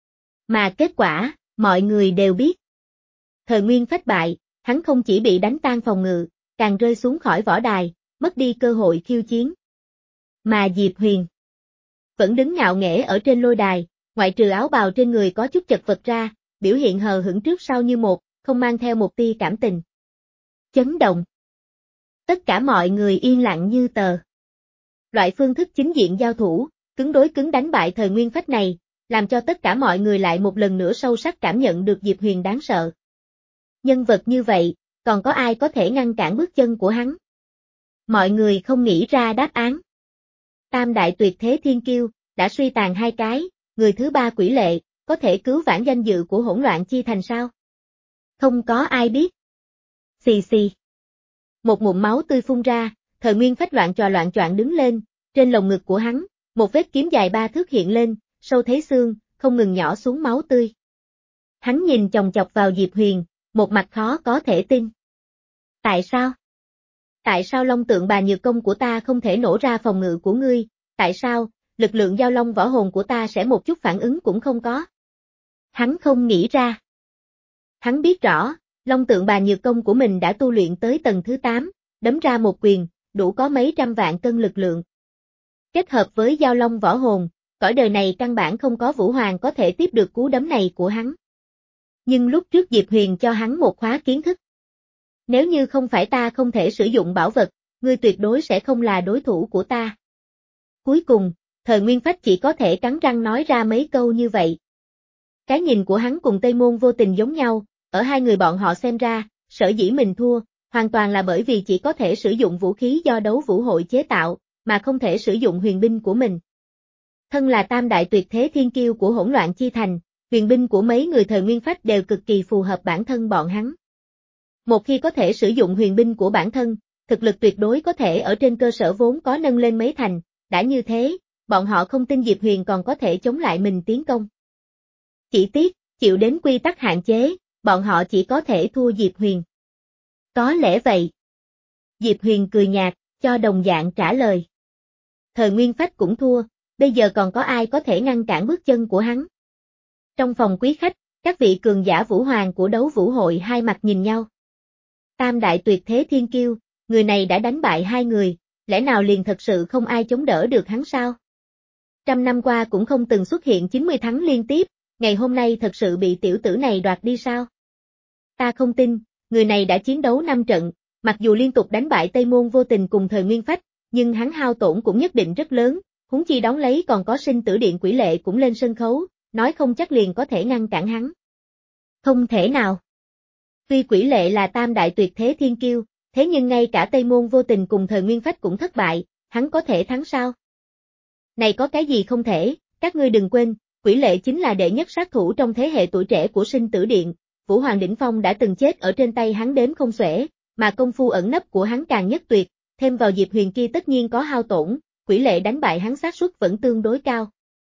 Mà kết quả, mọi người đều biết. Thời nguyên phách bại, hắn không chỉ bị đánh tan phòng ngự, càng rơi xuống khỏi võ đài, mất đi cơ hội khiêu chiến. Mà Diệp Huyền vẫn đứng ngạo nghễ ở trên lôi đài, ngoại trừ áo bào trên người có chút chật vật ra, biểu hiện hờ hững trước sau như một, không mang theo một tia cảm tình. Chấn động. Tất cả mọi người yên lặng như tờ. Loại phương thức chính diện giao thủ, cứng đối cứng đánh bại thời nguyên phách này, làm cho tất cả mọi người lại một lần nữa sâu sắc cảm nhận được Diệp Huyền đáng sợ. Nhân vật như vậy, còn có ai có thể ngăn cản bước chân của hắn? Mọi người không nghĩ ra đáp án. Tam đại tuyệt thế thiên kiêu, đã suy tàn hai cái, người thứ ba Quỷ Lệ, có thể cứu vãn danh dự của hỗn loạn chi thành sao? Không có ai biết. Xì xì. Một ngụm máu tươi phun ra, thời nguyên phách loạn trò loạn choạng đứng lên, trên lồng ngực của hắn, một vết kiếm dài ba thước hiện lên, sâu thấy xương, không ngừng nhỏ xuống máu tươi. Hắn nhìn chòng chọc vào Diệp Huyền, một mặt khó có thể tin. Tại sao? Tại sao long tượng bà nhược công của ta không thể nổ ra phòng ngự của ngươi? Tại sao, lực lượng giao long võ hồn của ta sẽ một chút phản ứng cũng không có? Hắn không nghĩ ra. Hắn biết rõ, long tượng bà nhược công của mình đã tu luyện tới tầng thứ tám, đấm ra một quyền, đủ có mấy trăm vạn cân lực lượng. Kết hợp với giao long võ hồn, cõi đời này căn bản không có Vũ Hoàng có thể tiếp được cú đấm này của hắn. Nhưng lúc trước Diệp Huyền cho hắn một khóa kiến thức. Nếu như không phải ta không thể sử dụng bảo vật, ngươi tuyệt đối sẽ không là đối thủ của ta. Cuối cùng, thời nguyên phách chỉ có thể cắn răng nói ra mấy câu như vậy. Cái nhìn của hắn cùng Tây Môn Vô Tình giống nhau, ở hai người bọn họ xem ra, sở dĩ mình thua, hoàn toàn là bởi vì chỉ có thể sử dụng vũ khí do đấu vũ hội chế tạo, mà không thể sử dụng huyền binh của mình. Thân là tam đại tuyệt thế thiên kiêu của hỗn loạn chi thành, huyền binh của mấy người thời nguyên phách đều cực kỳ phù hợp bản thân bọn hắn. Một khi có thể sử dụng huyền binh của bản thân, thực lực tuyệt đối có thể ở trên cơ sở vốn có nâng lên mấy thành, đã như thế, bọn họ không tin Diệp Huyền còn có thể chống lại mình tiến công. Chỉ tiếc, chịu đến quy tắc hạn chế, bọn họ chỉ có thể thua Diệp Huyền. Có lẽ vậy. Diệp Huyền cười nhạt, cho đồng dạng trả lời. Thời nguyên phách cũng thua, bây giờ còn có ai có thể ngăn cản bước chân của hắn? Trong phòng quý khách, các vị cường giả vũ hoàng của đấu vũ hội hai mặt nhìn nhau. Tam đại tuyệt thế thiên kiêu, người này đã đánh bại hai người, lẽ nào liền thật sự không ai chống đỡ được hắn sao? Trăm năm qua cũng không từng xuất hiện chín mươi thắng liên tiếp, ngày hôm nay thật sự bị tiểu tử này đoạt đi sao? Ta không tin, người này đã chiến đấu năm trận, mặc dù liên tục đánh bại Tây Môn Vô Tình cùng thời nguyên phách, nhưng hắn hao tổn cũng nhất định rất lớn, huống chi đón lấy còn có sinh tử điện Quỷ Lệ cũng lên sân khấu, nói không chắc liền có thể ngăn cản hắn. Không thể nào. Tuy Quỷ Lệ là tam đại tuyệt thế thiên kiêu, thế nhưng ngay cả Tây Môn Vô Tình cùng thời nguyên phách cũng thất bại, hắn có thể thắng sao? Này có cái gì không thể, các ngươi đừng quên, Quỷ Lệ chính là đệ nhất sát thủ trong thế hệ tuổi trẻ của sinh tử điện, Vũ Hoàng Đỉnh Phong đã từng chết ở trên tay hắn đếm không xuể, mà công phu ẩn nấp của hắn càng nhất tuyệt, thêm vào Diệp Huyền kia tất nhiên có hao tổn, Quỷ Lệ đánh bại hắn xác suất vẫn tương đối cao.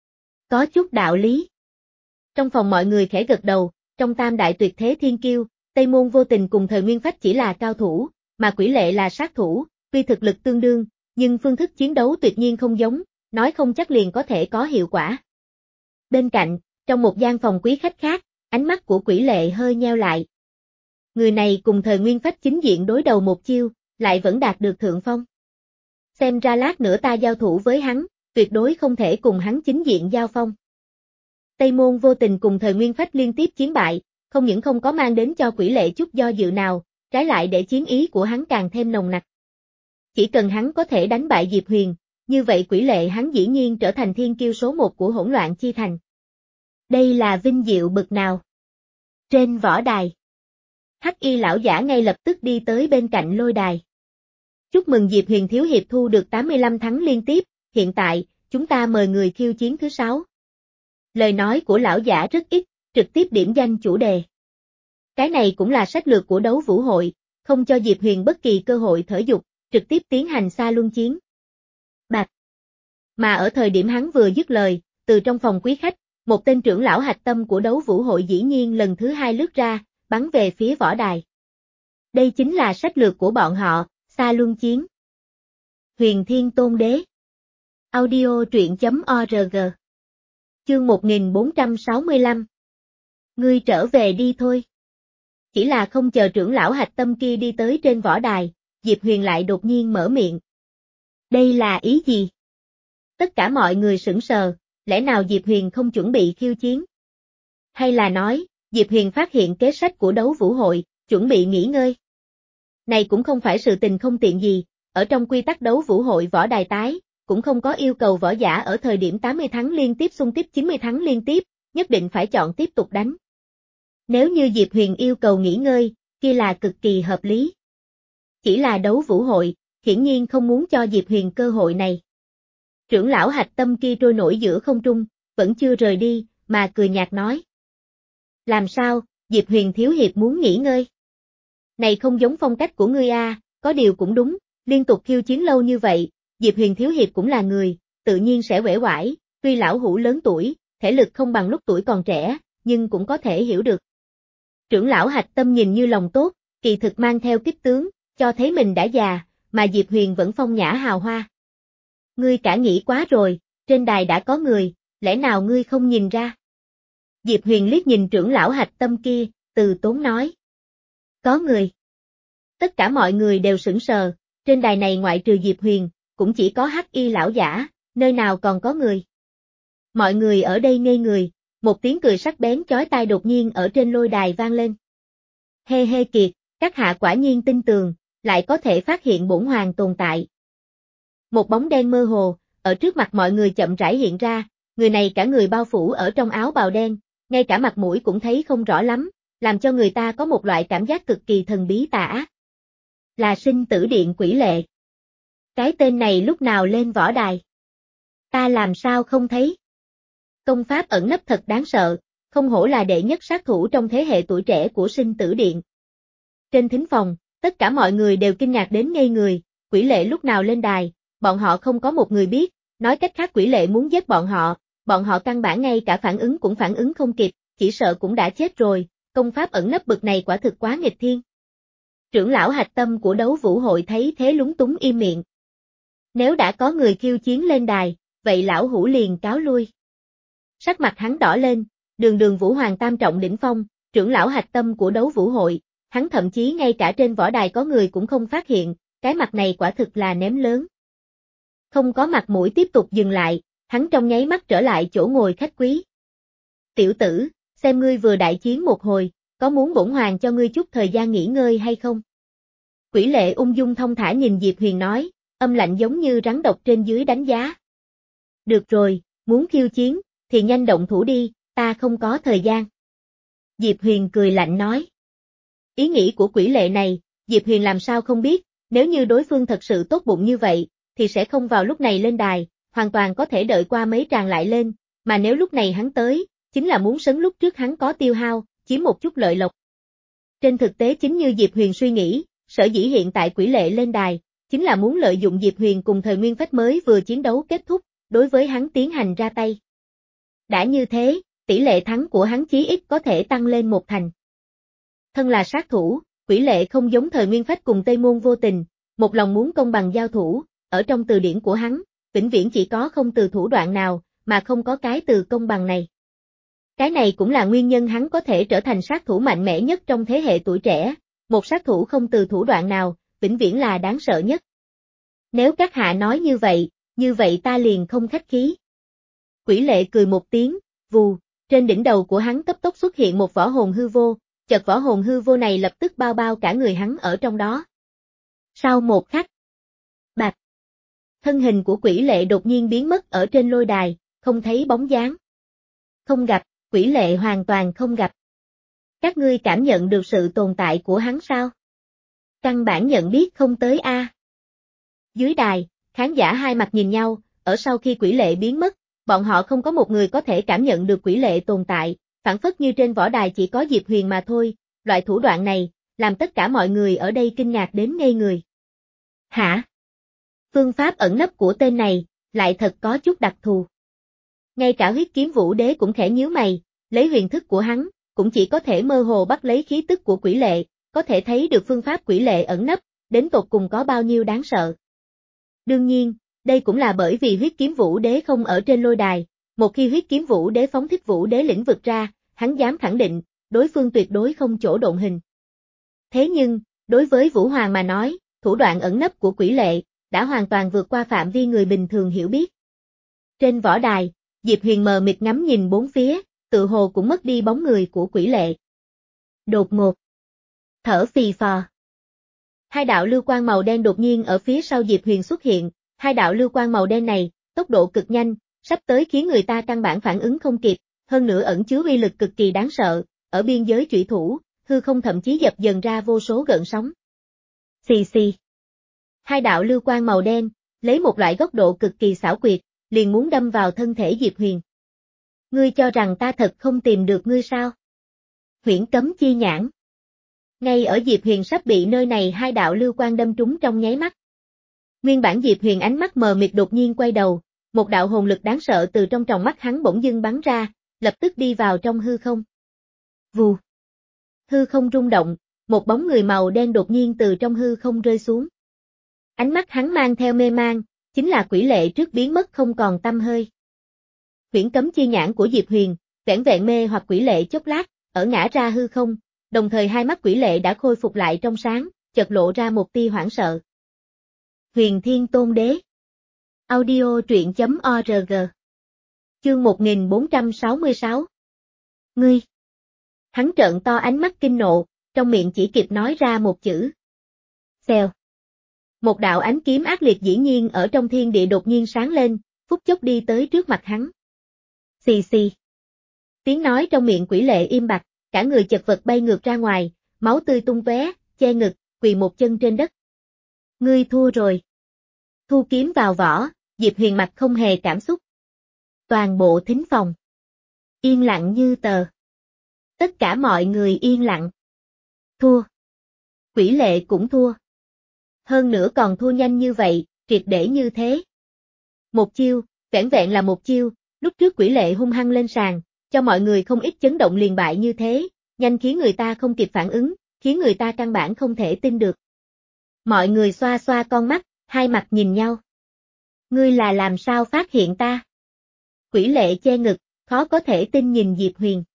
Có chút đạo lý. Trong phòng mọi người khẽ gật đầu, trong tam đại tuyệt thế thiên kiêu, Tây Môn Vô Tình cùng thời nguyên phách chỉ là cao thủ, mà Quỷ Lệ là sát thủ, tuy thực lực tương đương, nhưng phương thức chiến đấu tuyệt nhiên không giống, nói không chắc liền có thể có hiệu quả. Bên cạnh, trong một gian phòng quý khách khác, ánh mắt của quỷ lệ hơi nheo lại. Người này cùng thời nguyên phách chính diện đối đầu một chiêu, lại vẫn đạt được thượng phong. Xem ra lát nữa ta giao thủ với hắn, tuyệt đối không thể cùng hắn chính diện giao phong. Tây Môn Vô Tình cùng thời nguyên phách liên tiếp chiến bại, không những không có mang đến cho quỷ lệ chút do dự nào, trái lại để chiến ý của hắn càng thêm nồng nặc. Chỉ cần hắn có thể đánh bại Diệp Huyền, như vậy quỷ lệ hắn dĩ nhiên trở thành thiên kiêu số một của hỗn loạn chi thành. Đây là vinh diệu bực nào. Trên võ đài, Hắc Y lão giả ngay lập tức đi tới bên cạnh lôi đài. Chúc mừng Diệp Huyền thiếu hiệp thu được tám mươi lăm thắng liên tiếp, hiện tại, chúng ta mời người khiêu chiến thứ sáu. Lời nói của lão giả rất ít, trực tiếp điểm danh chủ đề. Cái này cũng là sách lược của đấu vũ hội, không cho Diệp Huyền bất kỳ cơ hội thở dục, trực tiếp tiến hành xa luân chiến. Bạch. Mà ở thời điểm hắn vừa dứt lời, từ trong phòng quý khách, một tên trưởng lão hạch tâm của đấu vũ hội dĩ nhiên lần thứ hai lướt ra, bắn về phía võ đài. Đây chính là sách lược của bọn họ, xa luân chiến. Huyền Thiên Tôn Đế. Audio truyện chấm org. Chương một nghìn bốn trăm sáu mươi lăm. Ngươi trở về đi thôi. Chỉ là không chờ trưởng lão hạch tâm kia đi tới trên võ đài, Diệp Huyền lại đột nhiên mở miệng. Đây là ý gì? Tất cả mọi người sững sờ, lẽ nào Diệp Huyền không chuẩn bị khiêu chiến? Hay là nói, Diệp Huyền phát hiện kế sách của đấu vũ hội, chuẩn bị nghỉ ngơi? Này cũng không phải sự tình không tiện gì, ở trong quy tắc đấu vũ hội võ đài tái, cũng không có yêu cầu võ giả ở thời điểm tám mươi thắng liên tiếp xung tiếp chín mươi thắng liên tiếp, nhất định phải chọn tiếp tục đánh. Nếu như Diệp Huyền yêu cầu nghỉ ngơi, kia là cực kỳ hợp lý. Chỉ là đấu vũ hội, hiển nhiên không muốn cho Diệp Huyền cơ hội này. Trưởng lão hạch tâm kia trôi nổi giữa không trung, vẫn chưa rời đi, mà cười nhạt nói. Làm sao, Diệp Huyền thiếu hiệp muốn nghỉ ngơi? Này không giống phong cách của ngươi a, có điều cũng đúng, liên tục khiêu chiến lâu như vậy, Diệp Huyền thiếu hiệp cũng là người, tự nhiên sẽ uể oải, tuy lão hủ lớn tuổi, thể lực không bằng lúc tuổi còn trẻ, nhưng cũng có thể hiểu được. Trưởng lão hạch tâm nhìn như lòng tốt, kỳ thực mang theo kích tướng, cho thấy mình đã già, mà Diệp Huyền vẫn phong nhã hào hoa. Ngươi cả nghĩ quá rồi, trên đài đã có người, lẽ nào ngươi không nhìn ra? Diệp Huyền liếc nhìn trưởng lão hạch tâm kia, từ tốn nói. Có người. Tất cả mọi người đều sững sờ, trên đài này ngoại trừ Diệp Huyền, cũng chỉ có Hắc Y lão giả, nơi nào còn có người. Mọi người ở đây ngây người, một tiếng cười sắc bén chói tai đột nhiên ở trên lôi đài vang lên. Hê hê kiệt, các hạ quả nhiên tin tường, lại có thể phát hiện bổn hoàng tồn tại. Một bóng đen mơ hồ, ở trước mặt mọi người chậm rãi hiện ra, người này cả người bao phủ ở trong áo bào đen, ngay cả mặt mũi cũng thấy không rõ lắm, làm cho người ta có một loại cảm giác cực kỳ thần bí tà ác. Là Sinh Tử Điện Quỷ Lệ. Cái tên này lúc nào lên võ đài? Ta làm sao không thấy? Công pháp ẩn nấp thật đáng sợ, không hổ là đệ nhất sát thủ trong thế hệ tuổi trẻ của Sinh Tử Điện. Trên thính phòng, tất cả mọi người đều kinh ngạc đến ngây người, Quỷ Lệ lúc nào lên đài, bọn họ không có một người biết, nói cách khác Quỷ Lệ muốn giết bọn họ, bọn họ căn bản ngay cả phản ứng cũng phản ứng không kịp, chỉ sợ cũng đã chết rồi, công pháp ẩn nấp bực này quả thực quá nghịch thiên. Trưởng lão hạch tâm của đấu vũ hội thấy thế lúng túng im miệng. Nếu đã có người khiêu chiến lên đài, vậy lão hủ liền cáo lui. Sắc mặt hắn đỏ lên, đường đường Vũ Hoàng tam trọng đỉnh phong, trưởng lão hạch tâm của đấu vũ hội, hắn thậm chí ngay cả trên võ đài có người cũng không phát hiện, cái mặt này quả thực là ném lớn. Không có mặt mũi tiếp tục dừng lại, hắn trong nháy mắt trở lại chỗ ngồi khách quý. Tiểu tử, xem ngươi vừa đại chiến một hồi, có muốn bổn hoàng cho ngươi chút thời gian nghỉ ngơi hay không? Quỷ Lệ ung dung thong thả nhìn Diệp Huyền nói, âm lạnh giống như rắn độc trên dưới đánh giá. Được rồi, muốn khiêu chiến, thì nhanh động thủ đi, ta không có thời gian. Diệp Huyền cười lạnh nói. Ý nghĩ của Quỷ Lệ này, Diệp Huyền làm sao không biết, nếu như đối phương thật sự tốt bụng như vậy, thì sẽ không vào lúc này lên đài, hoàn toàn có thể đợi qua mấy tràng lại lên, mà nếu lúc này hắn tới, chính là muốn sấn lúc trước hắn có tiêu hao, chiếm một chút lợi lộc. Trên thực tế chính như Diệp Huyền suy nghĩ, sở dĩ hiện tại Quỷ Lệ lên đài, chính là muốn lợi dụng Diệp Huyền cùng thời nguyên phách mới vừa chiến đấu kết thúc, đối với hắn tiến hành ra tay. Đã như thế, tỷ lệ thắng của hắn chí ít có thể tăng lên một thành. Thân là sát thủ, Quỷ Lệ không giống thời nguyên phách cùng Tây Môn Vô Tình, một lòng muốn công bằng giao thủ, ở trong từ điển của hắn, vĩnh viễn chỉ có không từ thủ đoạn nào, mà không có cái từ công bằng này. Cái này cũng là nguyên nhân hắn có thể trở thành sát thủ mạnh mẽ nhất trong thế hệ tuổi trẻ, một sát thủ không từ thủ đoạn nào, vĩnh viễn là đáng sợ nhất. Nếu các hạ nói như vậy, như vậy ta liền không khách khí. Quỷ lệ cười một tiếng, vù, trên đỉnh đầu của hắn cấp tốc xuất hiện một võ hồn hư vô, chợt võ hồn hư vô này lập tức bao bao cả người hắn ở trong đó. Sau một khắc, bạch, thân hình của quỷ lệ đột nhiên biến mất ở trên lôi đài, không thấy bóng dáng. Không gặp, quỷ lệ hoàn toàn không gặp. Các ngươi cảm nhận được sự tồn tại của hắn sao? Căn bản nhận biết không tới a. À. Dưới đài, khán giả hai mặt nhìn nhau, ở sau khi quỷ lệ biến mất, bọn họ không có một người có thể cảm nhận được quỷ lệ tồn tại, phản phất như trên võ đài chỉ có Diệp Huyền mà thôi, loại thủ đoạn này, làm tất cả mọi người ở đây kinh ngạc đến ngây người. Hả? Phương pháp ẩn nấp của tên này, lại thật có chút đặc thù. Ngay cả huyết kiếm vũ đế cũng khẽ nhíu mày, lấy huyền thức của hắn, cũng chỉ có thể mơ hồ bắt lấy khí tức của quỷ lệ, có thể thấy được phương pháp quỷ lệ ẩn nấp, đến tột cùng có bao nhiêu đáng sợ. Đương nhiên, đây cũng là bởi vì huyết kiếm vũ đế không ở trên lôi đài, một khi huyết kiếm vũ đế phóng thích vũ đế lĩnh vực ra, hắn dám khẳng định, đối phương tuyệt đối không chỗ độn hình. Thế nhưng, đối với Vũ Hoàng mà nói, thủ đoạn ẩn nấp của quỷ lệ, đã hoàn toàn vượt qua phạm vi người bình thường hiểu biết. Trên võ đài, Diệp Huyền mờ mịt ngắm nhìn bốn phía, tự hồ cũng mất đi bóng người của quỷ lệ. Đột ngột. Thở phì phò. Hai đạo lưu quang màu đen đột nhiên ở phía sau Diệp Huyền xuất hiện, hai đạo lưu quang màu đen này, tốc độ cực nhanh, sắp tới khiến người ta căn bản phản ứng không kịp, hơn nữa ẩn chứa uy lực cực kỳ đáng sợ, ở biên giới chủy thủ, hư không thậm chí dập dần ra vô số gợn sóng. Xì xì. Hai đạo lưu quang màu đen, lấy một loại góc độ cực kỳ xảo quyệt, liền muốn đâm vào thân thể Diệp Huyền. Ngươi cho rằng ta thật không tìm được ngươi sao? Huyễn cấm chi nhãn. Ngay ở Diệp Huyền sắp bị nơi này hai đạo lưu quang đâm trúng trong nháy mắt. Nguyên bản Diệp Huyền ánh mắt mờ mịt đột nhiên quay đầu, một đạo hồn lực đáng sợ từ trong tròng mắt hắn bỗng dưng bắn ra, lập tức đi vào trong hư không. Vù. Hư không rung động, một bóng người màu đen đột nhiên từ trong hư không rơi xuống. Ánh mắt hắn mang theo mê mang, chính là quỷ lệ trước biến mất không còn tăm hơi. Huyễn cấm chi nhãn của Diệp Huyền, vẻn vẹn mê hoặc quỷ lệ chốc lát, ở ngã ra hư không, đồng thời hai mắt quỷ lệ đã khôi phục lại trong sáng, chợt lộ ra một tia hoảng sợ. Huyền Thiên Tôn Đế. Audio truyện.org. Chương một nghìn bốn trăm sáu mươi sáu. Ngươi. Hắn trợn to ánh mắt kinh nộ, trong miệng chỉ kịp nói ra một chữ. Xèo. Một đạo ánh kiếm ác liệt dĩ nhiên ở trong thiên địa đột nhiên sáng lên, phút chốc đi tới trước mặt hắn. Xì xì. Tiếng nói trong miệng quỷ lệ im bặt, cả người chật vật bay ngược ra ngoài, máu tươi tung tóe, che ngực, quỳ một chân trên đất. Ngươi thua rồi. Thu kiếm vào vỏ, Diệp Huyền mặt không hề cảm xúc. Toàn bộ thính phòng. Yên lặng như tờ. Tất cả mọi người yên lặng. Thua. Quỷ lệ cũng thua. Hơn nữa còn thua nhanh như vậy, triệt để như thế. Một chiêu, vẻn vẹn là một chiêu, lúc trước quỷ lệ hung hăng lên sàn, cho mọi người không ít chấn động liền bại như thế, nhanh khiến người ta không kịp phản ứng, khiến người ta căn bản không thể tin được. Mọi người xoa xoa con mắt, hai mặt nhìn nhau. Ngươi là làm sao phát hiện ta? Quỷ lệ che ngực, khó có thể tin nhìn Diệp Huyền.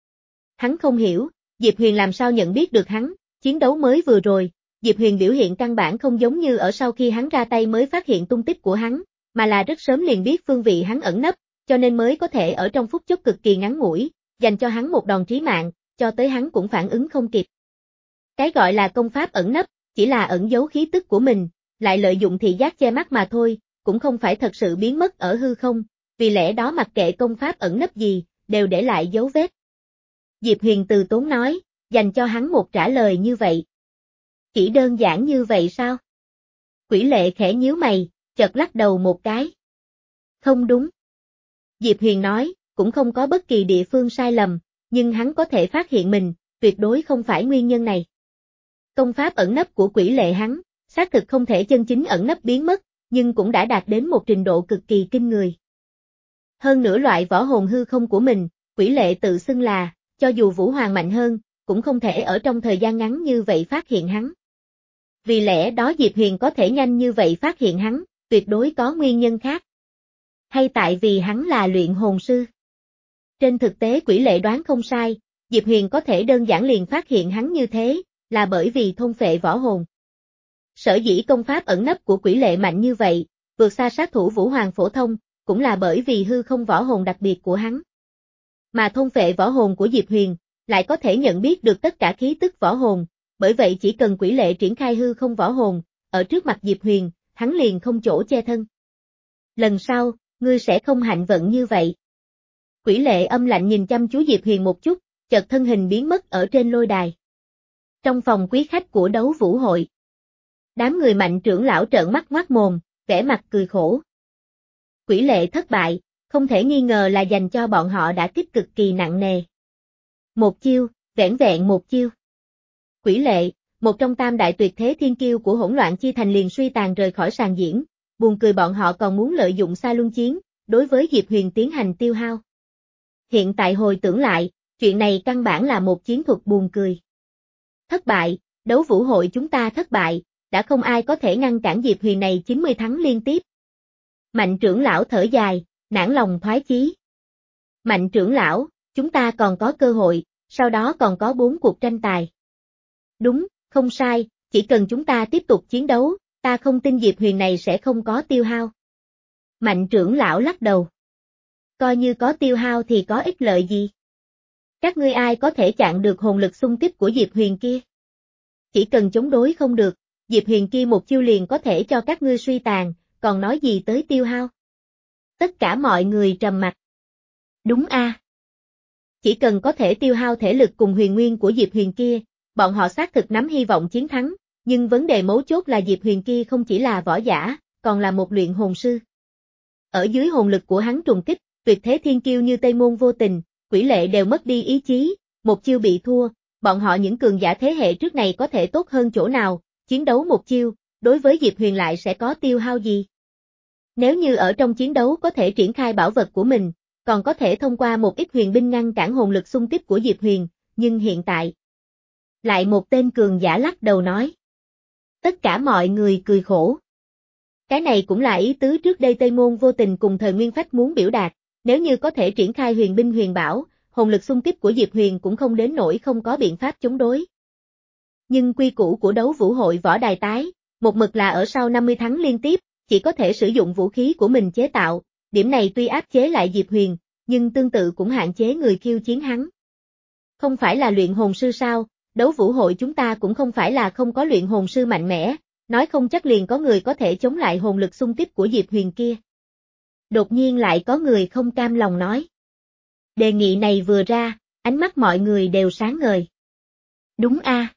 Hắn không hiểu, Diệp Huyền làm sao nhận biết được hắn, chiến đấu mới vừa rồi, Diệp Huyền biểu hiện căn bản không giống như ở sau khi hắn ra tay mới phát hiện tung tích của hắn, mà là rất sớm liền biết phương vị hắn ẩn nấp, cho nên mới có thể ở trong phút chốc cực kỳ ngắn ngủi, dành cho hắn một đòn trí mạng, cho tới hắn cũng phản ứng không kịp. Cái gọi là công pháp ẩn nấp, chỉ là ẩn giấu khí tức của mình, lại lợi dụng thị giác che mắt mà thôi, cũng không phải thật sự biến mất ở hư không, vì lẽ đó mặc kệ công pháp ẩn nấp gì, đều để lại dấu vết. Diệp Huyền từ tốn nói, dành cho hắn một trả lời như vậy. Chỉ đơn giản như vậy sao? Quỷ lệ khẽ nhíu mày, chợt lắc đầu một cái. Không đúng. Diệp Huyền nói, cũng không có bất kỳ địa phương sai lầm, nhưng hắn có thể phát hiện mình, tuyệt đối không phải nguyên nhân này. Công pháp ẩn nấp của quỷ lệ hắn, xác thực không thể chân chính ẩn nấp biến mất, nhưng cũng đã đạt đến một trình độ cực kỳ kinh người. Hơn nữa loại võ hồn hư không của mình, quỷ lệ tự xưng là, cho dù Vũ Hoàng mạnh hơn, cũng không thể ở trong thời gian ngắn như vậy phát hiện hắn. Vì lẽ đó Diệp Huyền có thể nhanh như vậy phát hiện hắn, tuyệt đối có nguyên nhân khác. Hay tại vì hắn là luyện hồn sư? Trên thực tế Quỷ Lệ đoán không sai, Diệp Huyền có thể đơn giản liền phát hiện hắn như thế, là bởi vì thôn phệ võ hồn. Sở dĩ công pháp ẩn nấp của Quỷ Lệ mạnh như vậy, vượt xa sát thủ Vũ Hoàng phổ thông, cũng là bởi vì hư không võ hồn đặc biệt của hắn. Mà thôn phệ võ hồn của Diệp Huyền, lại có thể nhận biết được tất cả khí tức võ hồn, bởi vậy chỉ cần Quỷ Lệ triển khai hư không võ hồn, ở trước mặt Diệp Huyền, hắn liền không chỗ che thân. Lần sau, ngươi sẽ không hạnh vận như vậy. Quỷ Lệ âm lạnh nhìn chăm chú Diệp Huyền một chút, chợt thân hình biến mất ở trên lôi đài. Trong phòng quý khách của đấu vũ hội, đám người Mạnh trưởng lão trợn mắt ngoác mồm, vẻ mặt cười khổ. Quỷ Lệ thất bại, không thể nghi ngờ là dành cho bọn họ đã kích cực kỳ nặng nề. Một chiêu, vẻn vẹn một chiêu. Quỷ Lệ, một trong tam đại tuyệt thế thiên kiêu của hỗn loạn chi thành liền suy tàn rời khỏi sàn diễn, buồn cười bọn họ còn muốn lợi dụng Sa Luân Chiến, đối với Diệp Huyền tiến hành tiêu hao. Hiện tại hồi tưởng lại, chuyện này căn bản là một chiến thuật buồn cười. Thất bại, đấu vũ hội chúng ta thất bại, đã không ai có thể ngăn cản Diệp Huyền này chín mươi thắng liên tiếp. Mạnh trưởng lão thở dài, nản lòng thoái chí. Mạnh trưởng lão, chúng ta còn có cơ hội, sau đó còn có bốn cuộc tranh tài. Đúng, không sai, chỉ cần chúng ta tiếp tục chiến đấu, ta không tin Diệp Huyền này sẽ không có tiêu hao. Mạnh trưởng lão lắc đầu. Coi như có tiêu hao thì có ích lợi gì? Các ngươi ai có thể chặn được hồn lực xung kích của Diệp Huyền kia? Chỉ cần chống đối không được, Diệp Huyền kia một chiêu liền có thể cho các ngươi suy tàn, còn nói gì tới tiêu hao? Tất cả mọi người trầm mặc. Đúng a. À. Chỉ cần có thể tiêu hao thể lực cùng huyền nguyên của Diệp Huyền kia, bọn họ xác thực nắm hy vọng chiến thắng, nhưng vấn đề mấu chốt là Diệp Huyền kia không chỉ là võ giả, còn là một luyện hồn sư. Ở dưới hồn lực của hắn trùng kích, tuyệt thế thiên kiêu như Tây Môn Vô Tình, Quỷ Lệ đều mất đi ý chí, một chiêu bị thua, bọn họ những cường giả thế hệ trước này có thể tốt hơn chỗ nào, chiến đấu một chiêu, đối với Diệp Huyền lại sẽ có tiêu hao gì? Nếu như ở trong chiến đấu có thể triển khai bảo vật của mình, còn có thể thông qua một ít huyền binh ngăn cản hồn lực xung kích của Diệp Huyền, nhưng hiện tại. Lại một tên cường giả lắc đầu nói. Tất cả mọi người cười khổ. Cái này cũng là ý tứ trước đây Tây Môn Vô Tình cùng Thời Nguyên Phách muốn biểu đạt, nếu như có thể triển khai huyền binh huyền bảo, hồn lực xung kích của Diệp Huyền cũng không đến nỗi không có biện pháp chống đối. Nhưng quy củ của đấu vũ hội võ đài tái, một mực là ở sau năm mươi tháng liên tiếp, chỉ có thể sử dụng vũ khí của mình chế tạo, điểm này tuy áp chế lại Diệp Huyền, nhưng tương tự cũng hạn chế người khiêu chiến hắn. Không phải là luyện hồn sư sao, đấu vũ hội chúng ta cũng không phải là không có luyện hồn sư mạnh mẽ, nói không chắc liền có người có thể chống lại hồn lực xung kích của Diệp Huyền kia. Đột nhiên lại có người không cam lòng nói. Đề nghị này vừa ra, ánh mắt mọi người đều sáng ngời. Đúng a. À.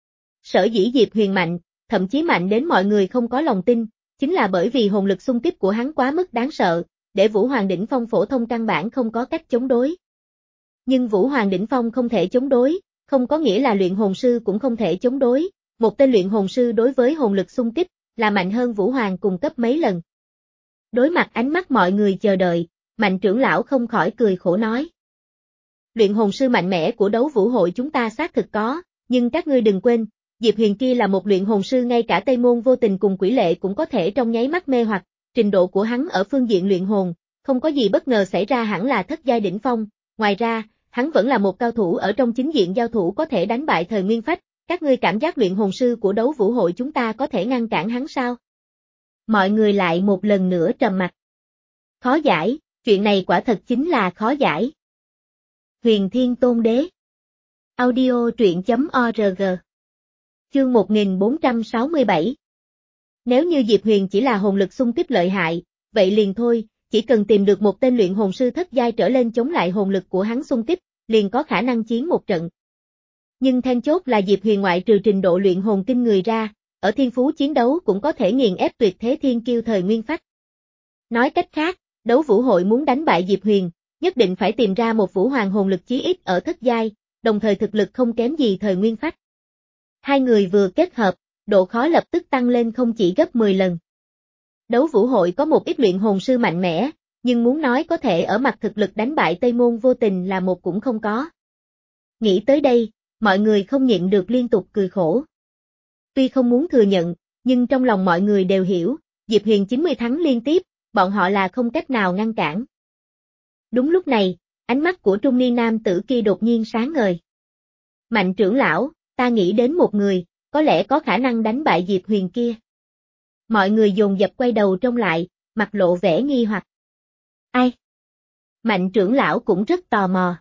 Sở dĩ Diệp Huyền mạnh, thậm chí mạnh đến mọi người không có lòng tin, chính là bởi vì hồn lực xung kích của hắn quá mức đáng sợ, để Vũ Hoàng đỉnh phong phổ thông căn bản không có cách chống đối. Nhưng Vũ Hoàng đỉnh phong không thể chống đối, không có nghĩa là luyện hồn sư cũng không thể chống đối, một tên luyện hồn sư đối với hồn lực xung kích là mạnh hơn Vũ Hoàng cùng cấp mấy lần. Đối mặt ánh mắt mọi người chờ đợi, Mạnh trưởng lão không khỏi cười khổ nói. Luyện hồn sư mạnh mẽ của đấu vũ hội chúng ta xác thực có, nhưng các ngươi đừng quên, Diệp Huyền kia là một luyện hồn sư, ngay cả Tây Môn Vô Tình cùng Quỷ Lệ cũng có thể trong nháy mắt mê hoặc, trình độ của hắn ở phương diện luyện hồn, không có gì bất ngờ xảy ra hẳn là thất giai đỉnh phong, ngoài ra, hắn vẫn là một cao thủ ở trong chính diện giao thủ có thể đánh bại Thời Nguyên Phách, các ngươi cảm giác luyện hồn sư của đấu vũ hội chúng ta có thể ngăn cản hắn sao? Mọi người lại một lần nữa trầm mặc. Khó giải, chuyện này quả thật chính là khó giải. Huyền Thiên Tôn Đế. Audio truyện chấm org. Chương một nghìn bốn trăm sáu mươi bảy. Nếu như Diệp Huyền chỉ là hồn lực xung kích lợi hại, vậy liền thôi, chỉ cần tìm được một tên luyện hồn sư thất giai trở lên chống lại hồn lực của hắn xung kích, liền có khả năng chiến một trận. Nhưng then chốt là Diệp Huyền ngoại trừ trình độ luyện hồn kinh người ra, ở thiên phú chiến đấu cũng có thể nghiền ép tuyệt thế thiên kiêu Thời Nguyên Phách. Nói cách khác, đấu vũ hội muốn đánh bại Diệp Huyền, nhất định phải tìm ra một Vũ Hoàng hồn lực chí ít ở thất giai, đồng thời thực lực không kém gì Thời Nguyên Phách. Hai người vừa kết hợp, độ khó lập tức tăng lên không chỉ gấp mười lần. Đấu vũ hội có một ít luyện hồn sư mạnh mẽ, nhưng muốn nói có thể ở mặt thực lực đánh bại Tây Môn Vô Tình là một cũng không có. Nghĩ tới đây, mọi người không nhịn được liên tục cười khổ. Tuy không muốn thừa nhận, nhưng trong lòng mọi người đều hiểu, Diệp Huyền chín mươi thắng liên tiếp, bọn họ là không cách nào ngăn cản. Đúng lúc này, Ánh mắt của trung niên nam tử kia đột nhiên sáng ngời. Mạnh trưởng lão, ta nghĩ đến một người, có lẽ có khả năng đánh bại Diệp Huyền kia. Mọi người dồn dập quay đầu trông lại, mặt lộ vẻ nghi hoặc. Ai? Mạnh trưởng lão cũng rất tò mò.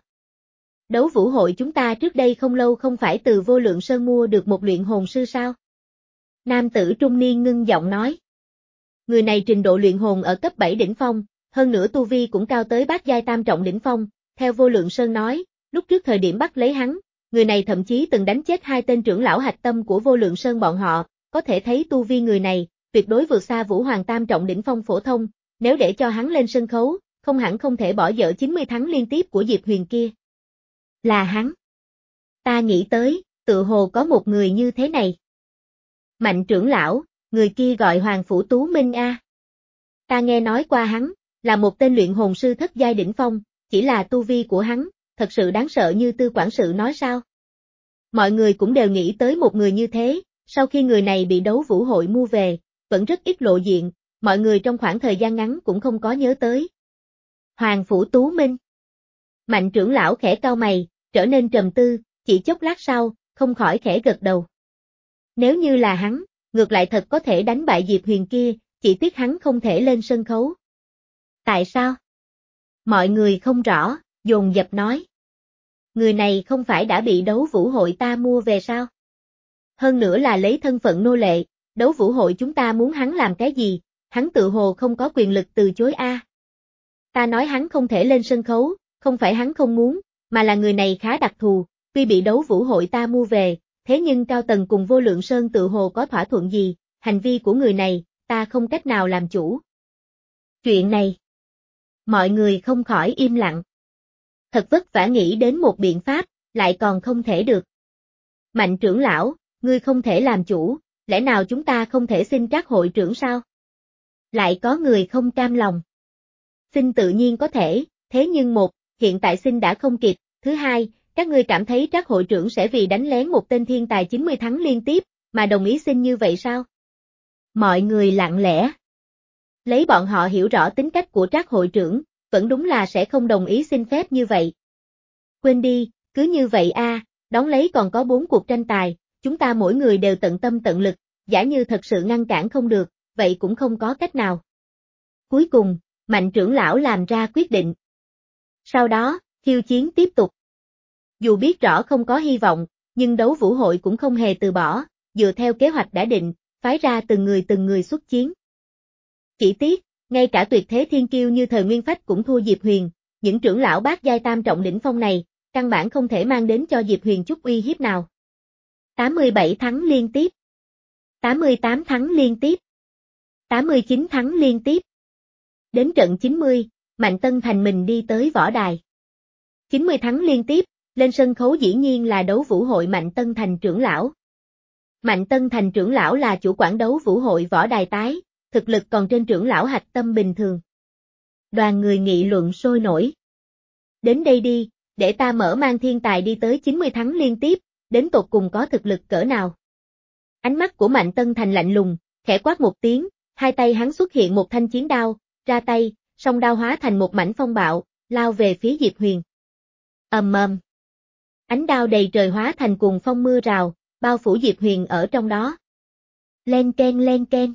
Đấu vũ hội chúng ta trước đây không lâu không phải từ Vô Lượng Sơn mua được một luyện hồn sư sao? Nam tử trung niên ngưng giọng nói. Người này trình độ luyện hồn ở cấp bảy đỉnh phong, hơn nữa tu vi cũng cao tới bát giai tam trọng đỉnh phong, theo Vô Lượng Sơn nói, lúc trước thời điểm bắt lấy hắn, người này thậm chí từng đánh chết hai tên trưởng lão hạch tâm của Vô Lượng Sơn bọn họ, có thể thấy tu vi người này, tuyệt đối vượt xa Vũ Hoàng tam trọng đỉnh phong phổ thông, nếu để cho hắn lên sân khấu, không hẳn không thể bỏ dở chín mươi thắng liên tiếp của Diệp Huyền kia. Là hắn. Ta nghĩ tới, tự hồ có một người như thế này. Mạnh trưởng lão, người kia gọi Hoàng Phủ Tú Minh a. Ta nghe nói qua hắn, là một tên luyện hồn sư thất giai đỉnh phong, chỉ là tu vi của hắn, thật sự đáng sợ như Tư quản sự nói sao? Mọi người cũng đều nghĩ tới một người như thế, sau khi người này bị đấu vũ hội mua về, vẫn rất ít lộ diện, mọi người trong khoảng thời gian ngắn cũng không có nhớ tới. Hoàng Phủ Tú Minh. Mạnh trưởng lão khẽ cau mày, trở nên trầm tư, chỉ chốc lát sau, không khỏi khẽ gật đầu. Nếu như là hắn, ngược lại thật có thể đánh bại Diệp Huyền kia, chỉ tiếc hắn không thể lên sân khấu. Tại sao? Mọi người không rõ, dồn dập nói. Người này không phải đã bị đấu vũ hội ta mua về sao? Hơn nữa là lấy thân phận nô lệ, đấu vũ hội chúng ta muốn hắn làm cái gì, hắn tự hồ không có quyền lực từ chối a. Ta nói hắn không thể lên sân khấu, không phải hắn không muốn, mà là người này khá đặc thù, tuy bị đấu vũ hội ta mua về, thế nhưng cao tầng cùng Vô Lượng Sơn tự hồ có thỏa thuận gì, hành vi của người này, ta không cách nào làm chủ. Chuyện này, mọi người không khỏi im lặng. Thật vất vả nghĩ đến một biện pháp, lại còn không thể được. Mạnh trưởng lão, ngươi không thể làm chủ, lẽ nào chúng ta không thể xin Trác hội trưởng sao? Lại có người không cam lòng. Xin tự nhiên có thể, thế nhưng một, hiện tại xin đã không kịp, thứ hai, các ngươi cảm thấy Trác hội trưởng sẽ vì đánh lén một tên thiên tài chín mươi thắng liên tiếp, mà đồng ý xin như vậy sao? Mọi người lặng lẽ. Lấy bọn họ hiểu rõ tính cách của Trác hội trưởng, vẫn đúng là sẽ không đồng ý xin phép như vậy. Quên đi, cứ như vậy a, đón lấy còn có bốn cuộc tranh tài, chúng ta mỗi người đều tận tâm tận lực, giả như thật sự ngăn cản không được, vậy cũng không có cách nào. Cuối cùng, Mạnh trưởng lão làm ra quyết định. Sau đó, khiêu chiến tiếp tục. Dù biết rõ không có hy vọng, nhưng đấu vũ hội cũng không hề từ bỏ, dựa theo kế hoạch đã định, phái ra từng người từng người xuất chiến. Chỉ tiếc, ngay cả tuyệt thế thiên kiêu như thời Nguyên Phách cũng thua Diệp Huyền, những trưởng lão bát giai tam trọng đỉnh phong này, căn bản không thể mang đến cho Diệp Huyền chút uy hiếp nào. tám mươi bảy thắng liên tiếp. tám mươi tám thắng liên tiếp. tám mươi chín thắng liên tiếp. Đến trận chín mươi, Mạnh Tân Thành mình đi tới võ đài. chín mươi thắng liên tiếp, lên sân khấu dĩ nhiên là đấu vũ hội Mạnh Tân Thành trưởng lão. Mạnh Tân Thành trưởng lão là chủ quản đấu vũ hội võ đài tái, thực lực còn trên trưởng lão hạch tâm bình thường. Đoàn người nghị luận sôi nổi. Đến đây đi, để ta mở mang thiên tài đi tới chín mươi thắng liên tiếp, đến tột cùng có thực lực cỡ nào. Ánh mắt của Mạnh Tân Thành lạnh lùng, khẽ quát một tiếng, hai tay hắn xuất hiện một thanh chiến đao, ra tay, song đao hóa thành một mảnh phong bạo, lao về phía Diệp Huyền. Ầm ầm. Ánh đao đầy trời hóa thành cuồng phong mưa rào, bao phủ Diệp Huyền ở trong đó. Len ken len ken.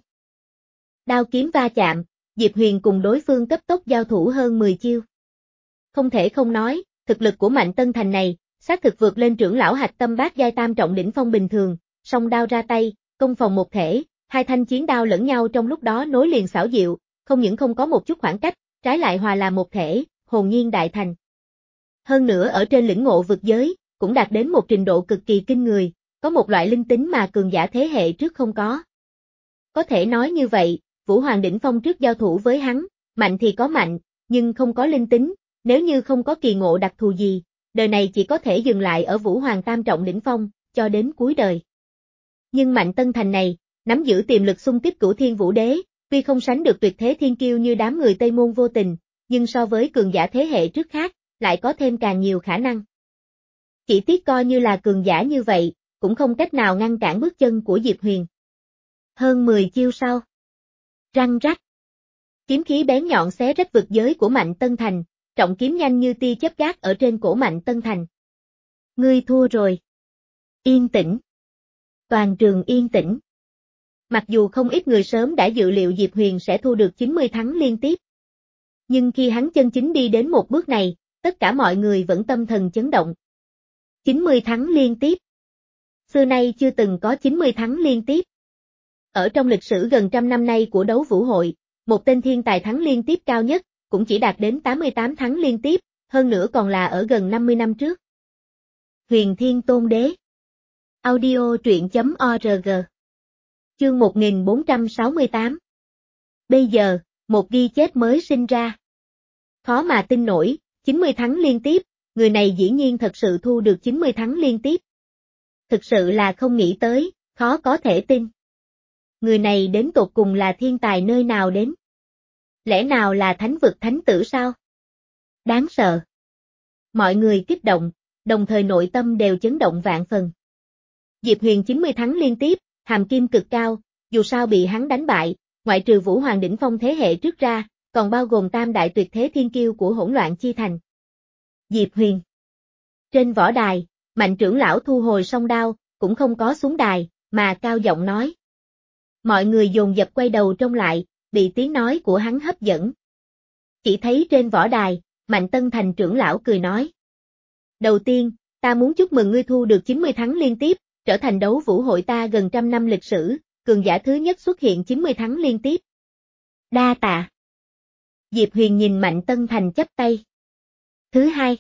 Đao kiếm va chạm, Diệp Huyền cùng đối phương cấp tốc giao thủ hơn mười chiêu. Không thể không nói, thực lực của Mạnh Tân Thành này, xác thực vượt lên trưởng lão hạch tâm bát giai tam trọng đỉnh phong bình thường, song đao ra tay, công phòng một thể, hai thanh chiến đao lẫn nhau trong lúc đó nối liền xảo diệu, không những không có một chút khoảng cách, trái lại hòa làm một thể, hồn nhiên đại thành. Hơn nữa ở trên lĩnh ngộ vực giới, cũng đạt đến một trình độ cực kỳ kinh người, có một loại linh tính mà cường giả thế hệ trước không có. Có thể nói như vậy, Vũ Hoàng đỉnh phong trước giao thủ với hắn, mạnh thì có mạnh, nhưng không có linh tính, nếu như không có kỳ ngộ đặc thù gì, đời này chỉ có thể dừng lại ở Vũ Hoàng tam trọng đỉnh phong, cho đến cuối đời. Nhưng Mạnh Tân Thành này, nắm giữ tiềm lực xung kích Cửu Thiên Vũ Đế, tuy không sánh được tuyệt thế thiên kiêu như đám người Tây Môn Vô Tình, nhưng so với cường giả thế hệ trước khác, lại có thêm càng nhiều khả năng. Chỉ tiếc coi như là cường giả như vậy, cũng không cách nào ngăn cản bước chân của Diệp Huyền. Hơn mười chiêu sau. Răng rắc. Kiếm khí bén nhọn xé rách vực giới của Mạnh Tân Thành, trọng kiếm nhanh như tia chớp gác ở trên cổ Mạnh Tân Thành. Ngươi thua rồi. Yên tĩnh. Toàn trường yên tĩnh. Mặc dù không ít người sớm đã dự liệu Diệp Huyền sẽ thu được chín mươi thắng liên tiếp. Nhưng khi hắn chân chính đi đến một bước này, tất cả mọi người vẫn tâm thần chấn động. chín mươi thắng liên tiếp. Xưa nay chưa từng có chín mươi thắng liên tiếp. Ở trong lịch sử gần trăm năm nay của đấu vũ hội, một tên thiên tài thắng liên tiếp cao nhất, cũng chỉ đạt đến tám mươi tám thắng liên tiếp, hơn nữa còn là ở gần năm mươi năm trước. Huyền Thiên Tôn Đế. Audio truyện chấm org. Chương một nghìn bốn trăm sáu mươi tám. Bây giờ, một ghi chết mới sinh ra. Khó mà tin nổi, chín mươi thắng liên tiếp, người này dĩ nhiên thật sự thu được chín mươi thắng liên tiếp. Thực sự là không nghĩ tới, khó có thể tin. Người này đến tột cùng là thiên tài nơi nào đến? Lẽ nào là thánh vực thánh tử sao? Đáng sợ. Mọi người kích động, đồng thời nội tâm đều chấn động vạn phần. Diệp Huyền chín mươi thắng liên tiếp, hàm kim cực cao, dù sao bị hắn đánh bại, ngoại trừ Vũ Hoàng đỉnh phong thế hệ trước ra, còn bao gồm tam đại tuyệt thế thiên kiêu của Hỗn Loạn Chi Thành. Diệp Huyền. Trên võ đài, Mạnh trưởng lão thu hồi song đao, cũng không có xuống đài, mà cao giọng nói. Mọi người dồn dập quay đầu trông lại, bị tiếng nói của hắn hấp dẫn. Chỉ thấy trên võ đài, Mạnh Tân Thành trưởng lão cười nói. Đầu tiên, ta muốn chúc mừng ngươi thu được chín mươi thắng liên tiếp, trở thành đấu vũ hội ta gần trăm năm lịch sử, cường giả thứ nhất xuất hiện chín mươi thắng liên tiếp. Đa tạ. Diệp Huyền nhìn Mạnh Tân Thành chắp tay. Thứ hai.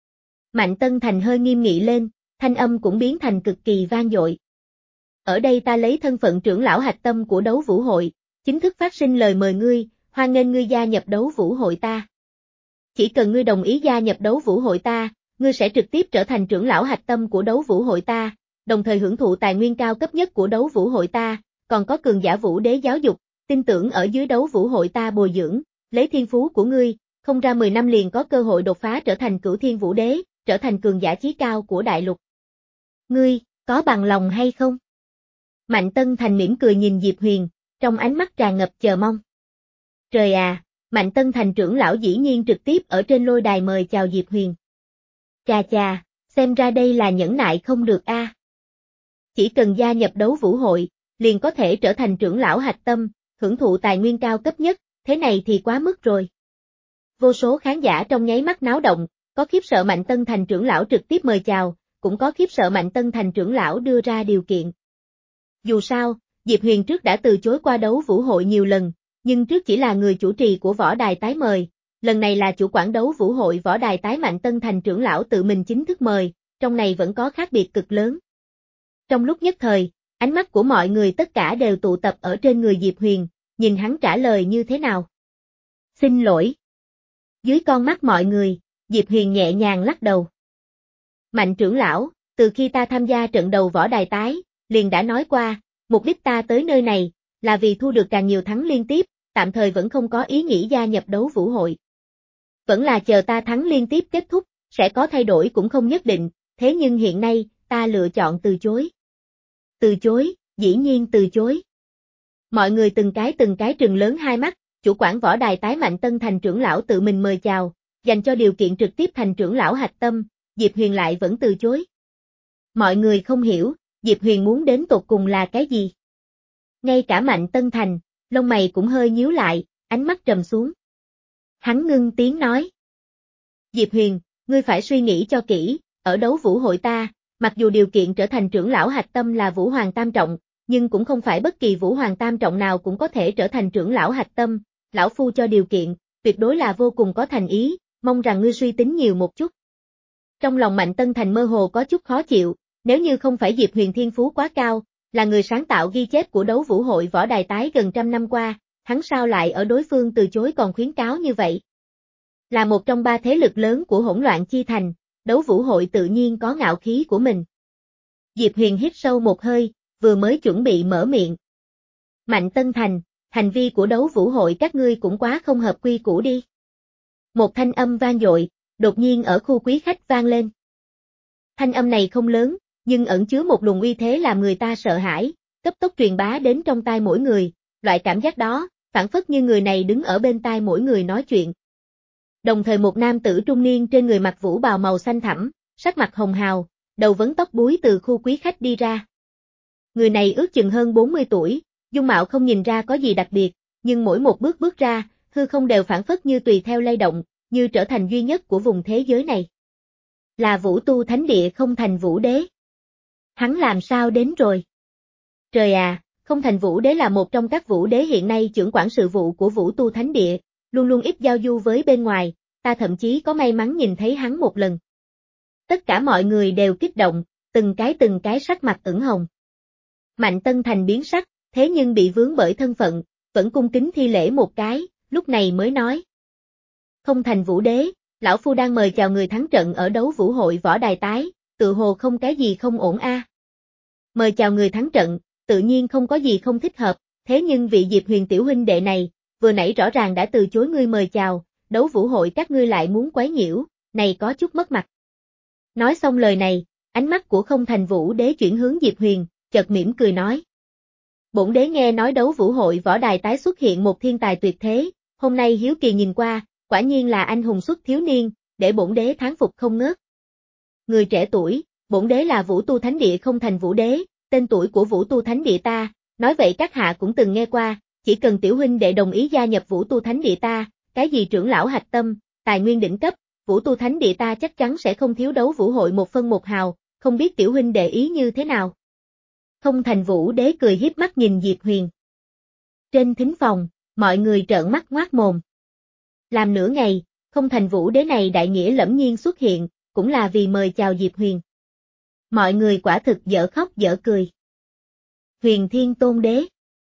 Mạnh Tân Thành hơi nghiêm nghị lên, thanh âm cũng biến thành cực kỳ vang dội. Ở đây ta lấy thân phận trưởng lão hạch tâm của đấu vũ hội, chính thức phát sinh lời mời ngươi, hoan nghênh ngươi gia nhập đấu vũ hội ta. Chỉ cần ngươi đồng ý gia nhập đấu vũ hội ta, ngươi sẽ trực tiếp trở thành trưởng lão hạch tâm của đấu vũ hội ta, đồng thời hưởng thụ tài nguyên cao cấp nhất của đấu vũ hội ta, còn có cường giả vũ đế giáo dục, tin tưởng ở dưới đấu vũ hội ta bồi dưỡng, lấy thiên phú của ngươi, không ra mười năm liền có cơ hội đột phá trở thành cửu thiên vũ đế, trở thành cường giả chí cao của đại lục. Ngươi, có bằng lòng hay không? Mạnh Tân Thành mỉm cười nhìn Diệp Huyền, trong ánh mắt tràn ngập chờ mong. Trời à, Mạnh Tân Thành trưởng lão dĩ nhiên trực tiếp ở trên lôi đài mời chào Diệp Huyền. Chà chà, xem ra đây là nhẫn nại không được a. À. Chỉ cần gia nhập đấu vũ hội, liền có thể trở thành trưởng lão hạch tâm, hưởng thụ tài nguyên cao cấp nhất, thế này thì quá mức rồi. Vô số khán giả trong nháy mắt náo động, có khiếp sợ Mạnh Tân Thành trưởng lão trực tiếp mời chào, cũng có khiếp sợ Mạnh Tân Thành trưởng lão đưa ra điều kiện. Dù sao, Diệp Huyền trước đã từ chối qua đấu vũ hội nhiều lần, nhưng trước chỉ là người chủ trì của võ đài tái mời, lần này là chủ quản đấu vũ hội võ đài tái Mạnh Tân Thành trưởng lão tự mình chính thức mời, trong này vẫn có khác biệt cực lớn. Trong lúc nhất thời, ánh mắt của mọi người tất cả đều tụ tập ở trên người Diệp Huyền, nhìn hắn trả lời như thế nào. Xin lỗi. Dưới con mắt mọi người, Diệp Huyền nhẹ nhàng lắc đầu. Mạnh trưởng lão, từ khi ta tham gia trận đầu võ đài tái, liền đã nói qua, mục đích ta tới nơi này, là vì thu được càng nhiều thắng liên tiếp, tạm thời vẫn không có ý nghĩ gia nhập đấu vũ hội. Vẫn là chờ ta thắng liên tiếp kết thúc, sẽ có thay đổi cũng không nhất định, thế nhưng hiện nay, ta lựa chọn từ chối. Từ chối, dĩ nhiên từ chối. Mọi người từng cái từng cái trừng lớn hai mắt, chủ quản võ đài tái Mạnh Tân Thành trưởng lão tự mình mời chào, dành cho điều kiện trực tiếp thành trưởng lão hạch tâm, Diệp Huyền lại vẫn từ chối. Mọi người không hiểu, Diệp Huyền muốn đến tột cùng là cái gì? Ngay cả Mạnh Tân Thành, lông mày cũng hơi nhíu lại, ánh mắt trầm xuống. Hắn ngưng tiếng nói. Diệp Huyền, ngươi phải suy nghĩ cho kỹ, ở đấu vũ hội ta, mặc dù điều kiện trở thành trưởng lão hạch tâm là Vũ Hoàng Tam Trọng, nhưng cũng không phải bất kỳ Vũ Hoàng Tam Trọng nào cũng có thể trở thành trưởng lão hạch tâm, lão phu cho điều kiện, tuyệt đối là vô cùng có thành ý, mong rằng ngươi suy tính nhiều một chút. Trong lòng Mạnh Tân Thành mơ hồ có chút khó chịu, nếu như không phải Diệp Huyền thiên phú quá cao, là người sáng tạo ghi chép của đấu vũ hội võ đài tái gần trăm năm qua, hắn sao lại ở đối phương từ chối còn khuyến cáo như vậy? Là một trong ba thế lực lớn của Hỗn Loạn Chi Thành, đấu vũ hội tự nhiên có ngạo khí của mình. Diệp Huyền hít sâu một hơi, vừa mới chuẩn bị mở miệng. Mạnh Tân Thành, hành vi của đấu vũ hội các ngươi cũng quá không hợp quy củ đi. Một thanh âm vang dội, đột nhiên ở khu quý khách vang lên. Thanh âm này không lớn, nhưng ẩn chứa một luồng uy thế làm người ta sợ hãi, cấp tốc truyền bá đến trong tai mỗi người, loại cảm giác đó, phản phất như người này đứng ở bên tai mỗi người nói chuyện. Đồng thời một nam tử trung niên trên người mặc vũ bào màu xanh thẳm, sắc mặt hồng hào, đầu vấn tóc búi từ khu quý khách đi ra. Người này ước chừng hơn bốn mươi tuổi, dung mạo không nhìn ra có gì đặc biệt, nhưng mỗi một bước bước ra, hư không đều phảng phất như tùy theo lay động, như trở thành duy nhất của vùng thế giới này. Là Vũ Tu Thánh Địa Không Thành Vũ Đế. Hắn làm sao đến rồi? Trời à, Không Thành Vũ Đế là một trong các vũ đế hiện nay trưởng quản sự vụ của Vũ Tu Thánh Địa, luôn luôn ít giao du với bên ngoài, ta thậm chí có may mắn nhìn thấy hắn một lần. Tất cả mọi người đều kích động, từng cái từng cái sắc mặt ửng hồng. Mạnh Tân Thành biến sắc, thế nhưng bị vướng bởi thân phận, vẫn cung kính thi lễ một cái, lúc này mới nói. Không Thành Vũ Đế, lão phu đang mời chào người thắng trận ở đấu vũ hội võ đài tái, tự hồ không cái gì không ổn a. Mời chào người thắng trận, tự nhiên không có gì không thích hợp, thế nhưng vị Diệp Huyền tiểu huynh đệ này, vừa nãy rõ ràng đã từ chối ngươi mời chào, đấu vũ hội các ngươi lại muốn quấy nhiễu, này có chút mất mặt. Nói xong lời này, ánh mắt của Không Thành Vũ Đế chuyển hướng Diệp Huyền, chợt mỉm cười nói. Bổn đế nghe nói đấu vũ hội võ đài tái xuất hiện một thiên tài tuyệt thế, hôm nay hiếu kỳ nhìn qua, quả nhiên là anh hùng xuất thiếu niên, để bổn đế thán phục không ngớt. Người trẻ tuổi, bổn đế là Vũ Tu Thánh Địa Không Thành Vũ Đế, tên tuổi của Vũ Tu Thánh Địa ta, nói vậy các hạ cũng từng nghe qua, chỉ cần tiểu huynh đệ đồng ý gia nhập Vũ Tu Thánh Địa ta, cái gì trưởng lão hạch tâm, tài nguyên đỉnh cấp, Vũ Tu Thánh Địa ta chắc chắn sẽ không thiếu đấu vũ hội một phân một hào, không biết tiểu huynh đệ ý như thế nào. Không Thành Vũ Đế cười hiếp mắt nhìn Diệp Huyền. Trên thính phòng, mọi người trợn mắt ngoác mồm. Làm nửa ngày, Không Thành Vũ Đế này đại nghĩa lẫm nhiên xuất hiện, cũng là vì mời chào Diệp Huyền. Mọi người quả thực dở khóc dở cười. Huyền Thiên Tôn Đế.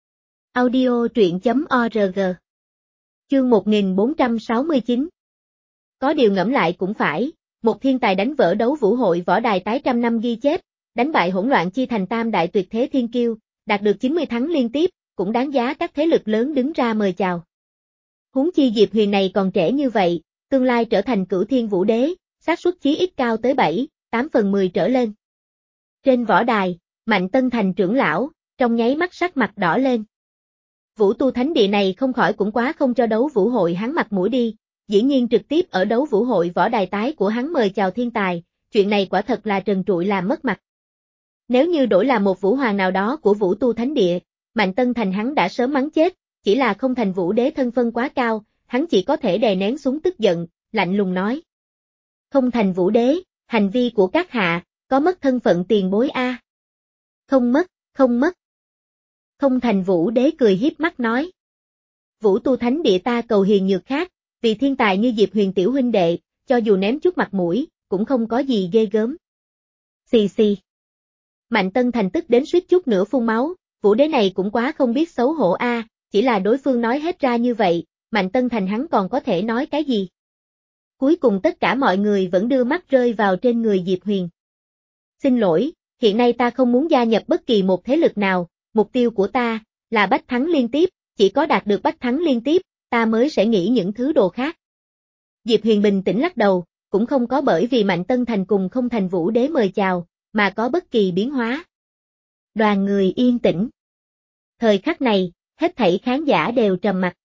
Audio truyện chấm org. Chương một nghìn bốn trăm sáu mươi chín. Có điều ngẫm lại cũng phải, một thiên tài đánh vỡ đấu vũ hội võ đài tái trăm năm ghi chép, đánh bại hỗn loạn chi thành tam đại tuyệt thế thiên kiêu, đạt được chín mươi thắng liên tiếp, cũng đáng giá các thế lực lớn đứng ra mời chào. Huống chi Diệp Huyền này còn trẻ như vậy, tương lai trở thành cửu thiên vũ đế, xác suất chí ít cao tới bảy, tám phần mười trở lên. Trên võ đài, Mạnh Tân Thành trưởng lão, trong nháy mắt sắc mặt đỏ lên. Vũ Tu Thánh Địa này không khỏi cũng quá không cho đấu vũ hội hắn mặt mũi đi, dĩ nhiên trực tiếp ở đấu vũ hội võ đài tái của hắn mời chào thiên tài, chuyện này quả thật là trần trụi làm mất mặt. Nếu như đổi là một vũ hoàng nào đó của Vũ Tu Thánh Địa, Mạnh Tân Thành hắn đã sớm mắng chết, chỉ là Không Thành Vũ Đế thân phân quá cao, hắn chỉ có thể đè nén xuống tức giận, lạnh lùng nói. Không Thành Vũ Đế, hành vi của các hạ, có mất thân phận tiền bối a? Không mất, không mất. Không Thành Vũ Đế cười hiếp mắt nói. Vũ Tu Thánh Địa ta cầu hiền nhược khác, vì thiên tài như Diệp Huyền tiểu huynh đệ, cho dù ném chút mặt mũi, cũng không có gì ghê gớm. Xì xì. Mạnh Tân Thành tức đến suýt chút nữa phun máu, Vũ Đế này cũng quá không biết xấu hổ a, chỉ là đối phương nói hết ra như vậy, Mạnh Tân Thành hắn còn có thể nói cái gì. Cuối cùng tất cả mọi người vẫn đưa mắt rơi vào trên người Diệp Huyền. Xin lỗi, hiện nay ta không muốn gia nhập bất kỳ một thế lực nào, mục tiêu của ta là bách thắng liên tiếp, chỉ có đạt được bách thắng liên tiếp, ta mới sẽ nghĩ những thứ đồ khác. Diệp Huyền bình tĩnh lắc đầu, cũng không có bởi vì Mạnh Tân Thành cùng Không Thành Vũ Đế mời chào, mà có bất kỳ biến hóa. Đoàn người yên tĩnh. Thời khắc này, hết thảy khán giả đều trầm mặc.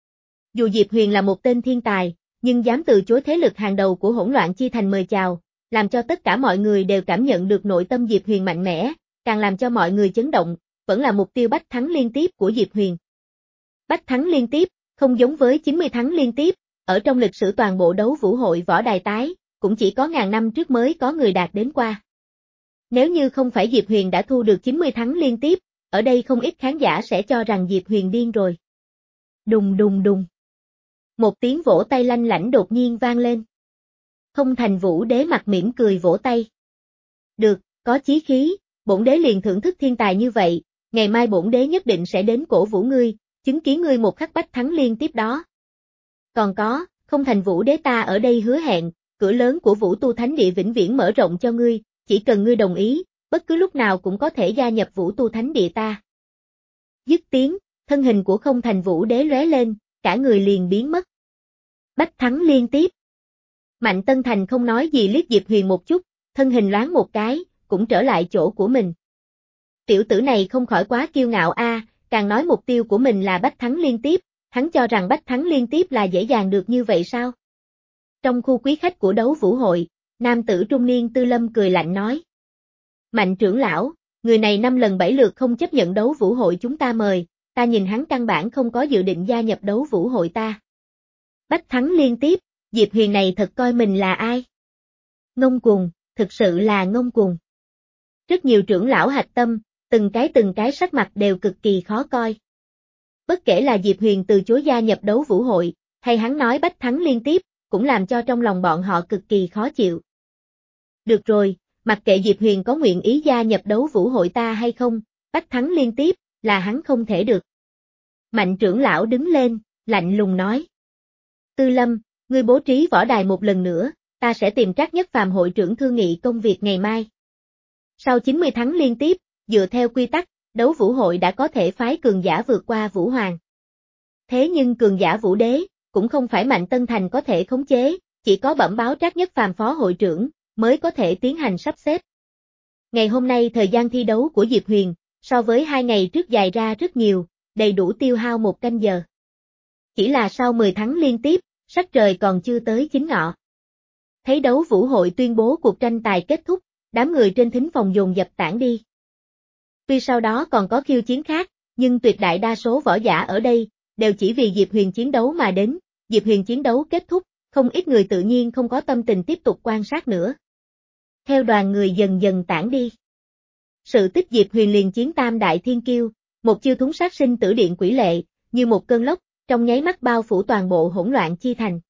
Dù Diệp Huyền là một tên thiên tài, nhưng dám từ chối thế lực hàng đầu của hỗn loạn chi thành mời chào, làm cho tất cả mọi người đều cảm nhận được nội tâm Diệp Huyền mạnh mẽ, càng làm cho mọi người chấn động, vẫn là mục tiêu bách thắng liên tiếp của Diệp Huyền. Bách thắng liên tiếp, không giống với chín mươi thắng liên tiếp, ở trong lịch sử toàn bộ đấu vũ hội võ đài tái, cũng chỉ có ngàn năm trước mới có người đạt đến qua. Nếu như không phải Diệp Huyền đã thu được chín mươi thắng liên tiếp, ở đây không ít khán giả sẽ cho rằng Diệp Huyền điên rồi. Đùng đùng đùng. Một tiếng vỗ tay lanh lảnh đột nhiên vang lên. Không Thành Vũ Đế mặt mỉm cười vỗ tay. Được, có chí khí, bổn đế liền thưởng thức thiên tài như vậy, ngày mai bổn đế nhất định sẽ đến cổ vũ ngươi, chứng kiến ngươi một khắc bách thắng liên tiếp đó. Còn có, Không Thành Vũ Đế ta ở đây hứa hẹn, cửa lớn của Vũ Tu Thánh Địa vĩnh viễn mở rộng cho ngươi, chỉ cần ngươi đồng ý, bất cứ lúc nào cũng có thể gia nhập Vũ Tu Thánh Địa ta. Dứt tiếng, thân hình của Không Thành Vũ Đế lóe lên, cả người liền biến mất. Bách thắng liên tiếp. Mạnh Tân Thành không nói gì liếc Diệp Huyền một chút, thân hình loáng một cái, cũng trở lại chỗ của mình. Tiểu tử này không khỏi quá kiêu ngạo a, càng nói mục tiêu của mình là bách thắng liên tiếp, hắn cho rằng bách thắng liên tiếp là dễ dàng được như vậy sao? Trong khu quý khách của đấu vũ hội, nam tử trung niên Tư Lâm cười lạnh nói. Mạnh trưởng lão, người này năm lần bảy lượt không chấp nhận đấu vũ hội chúng ta mời, ta nhìn hắn căn bản không có dự định gia nhập đấu vũ hội ta. Bách thắng liên tiếp, Diệp Huyền này thật coi mình là ai? Ngông cuồng, thực sự là ngông cuồng. Rất nhiều trưởng lão hạch tâm, từng cái từng cái sắc mặt đều cực kỳ khó coi. Bất kể là Diệp Huyền từ chối gia nhập đấu vũ hội, hay hắn nói bách thắng liên tiếp, cũng làm cho trong lòng bọn họ cực kỳ khó chịu. Được rồi, mặc kệ Diệp Huyền có nguyện ý gia nhập đấu vũ hội ta hay không, bách thắng liên tiếp, là hắn không thể được. Mạnh trưởng lão đứng lên, lạnh lùng nói. Tư Lâm, ngươi bố trí võ đài một lần nữa, ta sẽ tìm Trác Nhất Phàm hội trưởng thương nghị công việc ngày mai. Sau chín mươi thắng liên tiếp, dựa theo quy tắc, đấu vũ hội đã có thể phái cường giả vượt qua Vũ Hoàng. Thế nhưng cường giả Vũ Đế, cũng không phải Mạnh Tân Thành có thể khống chế, chỉ có bẩm báo Trác Nhất Phàm phó hội trưởng, mới có thể tiến hành sắp xếp. Ngày hôm nay thời gian thi đấu của Diệp Huyền, so với hai ngày trước dài ra rất nhiều, đầy đủ tiêu hao một canh giờ. Chỉ là sau mười thắng liên tiếp, sắc trời còn chưa tới chính ngọ. Thấy đấu vũ hội tuyên bố cuộc tranh tài kết thúc, đám người trên thính phòng dồn dập tản đi. Tuy sau đó còn có khiêu chiến khác, nhưng tuyệt đại đa số võ giả ở đây, đều chỉ vì Diệp Huyền chiến đấu mà đến, Diệp Huyền chiến đấu kết thúc, không ít người tự nhiên không có tâm tình tiếp tục quan sát nữa. Theo đoàn người dần dần tản đi. Sự tích Diệp Huyền liền chiến tam đại thiên kiêu, một chiêu thúng sát sinh tử điện quỷ lệ, như một cơn lốc, trong nháy mắt bao phủ toàn bộ hỗn loạn chi thành.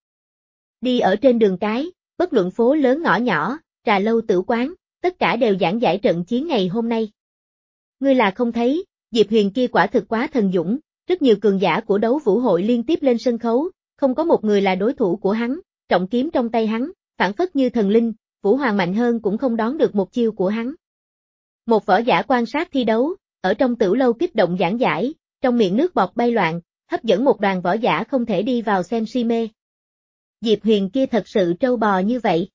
Đi ở trên đường cái, bất luận phố lớn ngõ nhỏ, trà lâu tử quán, tất cả đều giảng giải trận chiến ngày hôm nay. Ngươi là không thấy, Diệp Huyền kia quả thực quá thần dũng, rất nhiều cường giả của đấu vũ hội liên tiếp lên sân khấu, không có một người là đối thủ của hắn, trọng kiếm trong tay hắn, phản phất như thần linh, Vũ Hoàng mạnh hơn cũng không đón được một chiêu của hắn. Một võ giả quan sát thi đấu, ở trong tử lâu kích động giảng giải, trong miệng nước bọt bay loạn, hấp dẫn một đoàn võ giả không thể đi vào xem si mê. Diệp Huyền kia thật sự trâu bò như vậy.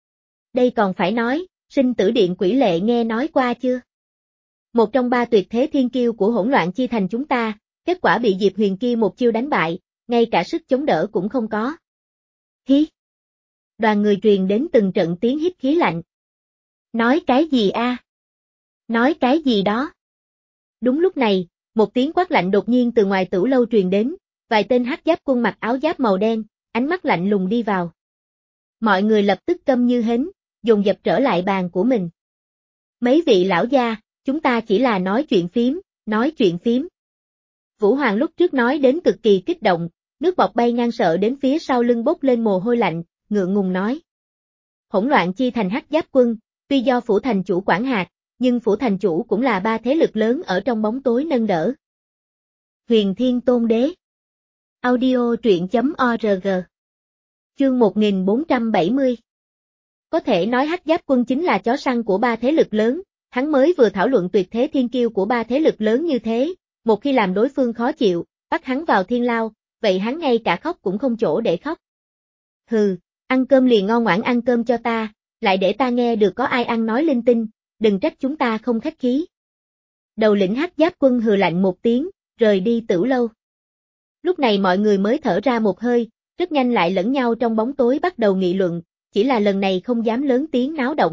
Đây còn phải nói, sinh tử điện quỷ lệ nghe nói qua chưa? Một trong ba tuyệt thế thiên kiêu của hỗn loạn chi thành chúng ta, kết quả bị Diệp Huyền kia một chiêu đánh bại, ngay cả sức chống đỡ cũng không có. Hí! Đoàn người truyền đến từng trận tiếng hít khí lạnh. Nói cái gì a? Nói cái gì đó? Đúng lúc này, một tiếng quát lạnh đột nhiên từ ngoài tử lâu truyền đến, vài tên hắc giáp quân mặc áo giáp màu đen, ánh mắt lạnh lùng đi vào. Mọi người lập tức câm như hến, dồn dập trở lại bàn của mình. Mấy vị lão gia, chúng ta chỉ là nói chuyện phím, nói chuyện phím. Vũ Hoàng lúc trước nói đến cực kỳ kích động, nước bọt bay ngang sợ đến phía sau lưng bốc lên mồ hôi lạnh, ngượng ngùng nói. Hỗn loạn chi thành hắc giáp quân, tuy do phủ thành chủ quản hạt, nhưng phủ thành chủ cũng là ba thế lực lớn ở trong bóng tối nâng đỡ. Huyền Thiên Tôn Đế. Audio truyện chấm org. Chương một nghìn bốn trăm bảy mươi. Có thể nói hắc giáp quân chính là chó săn của ba thế lực lớn, hắn mới vừa thảo luận tuyệt thế thiên kiêu của ba thế lực lớn như thế, một khi làm đối phương khó chịu, bắt hắn vào thiên lao, vậy hắn ngay cả khóc cũng không chỗ để khóc. Hừ, ăn cơm liền ngon ngoãn ăn cơm cho ta, lại để ta nghe được có ai ăn nói linh tinh, đừng trách chúng ta không khách khí. Đầu lĩnh hắc giáp quân hừ lạnh một tiếng, rời đi tử lâu. Lúc này mọi người mới thở ra một hơi, rất nhanh lại lẫn nhau trong bóng tối bắt đầu nghị luận, chỉ là lần này không dám lớn tiếng náo động.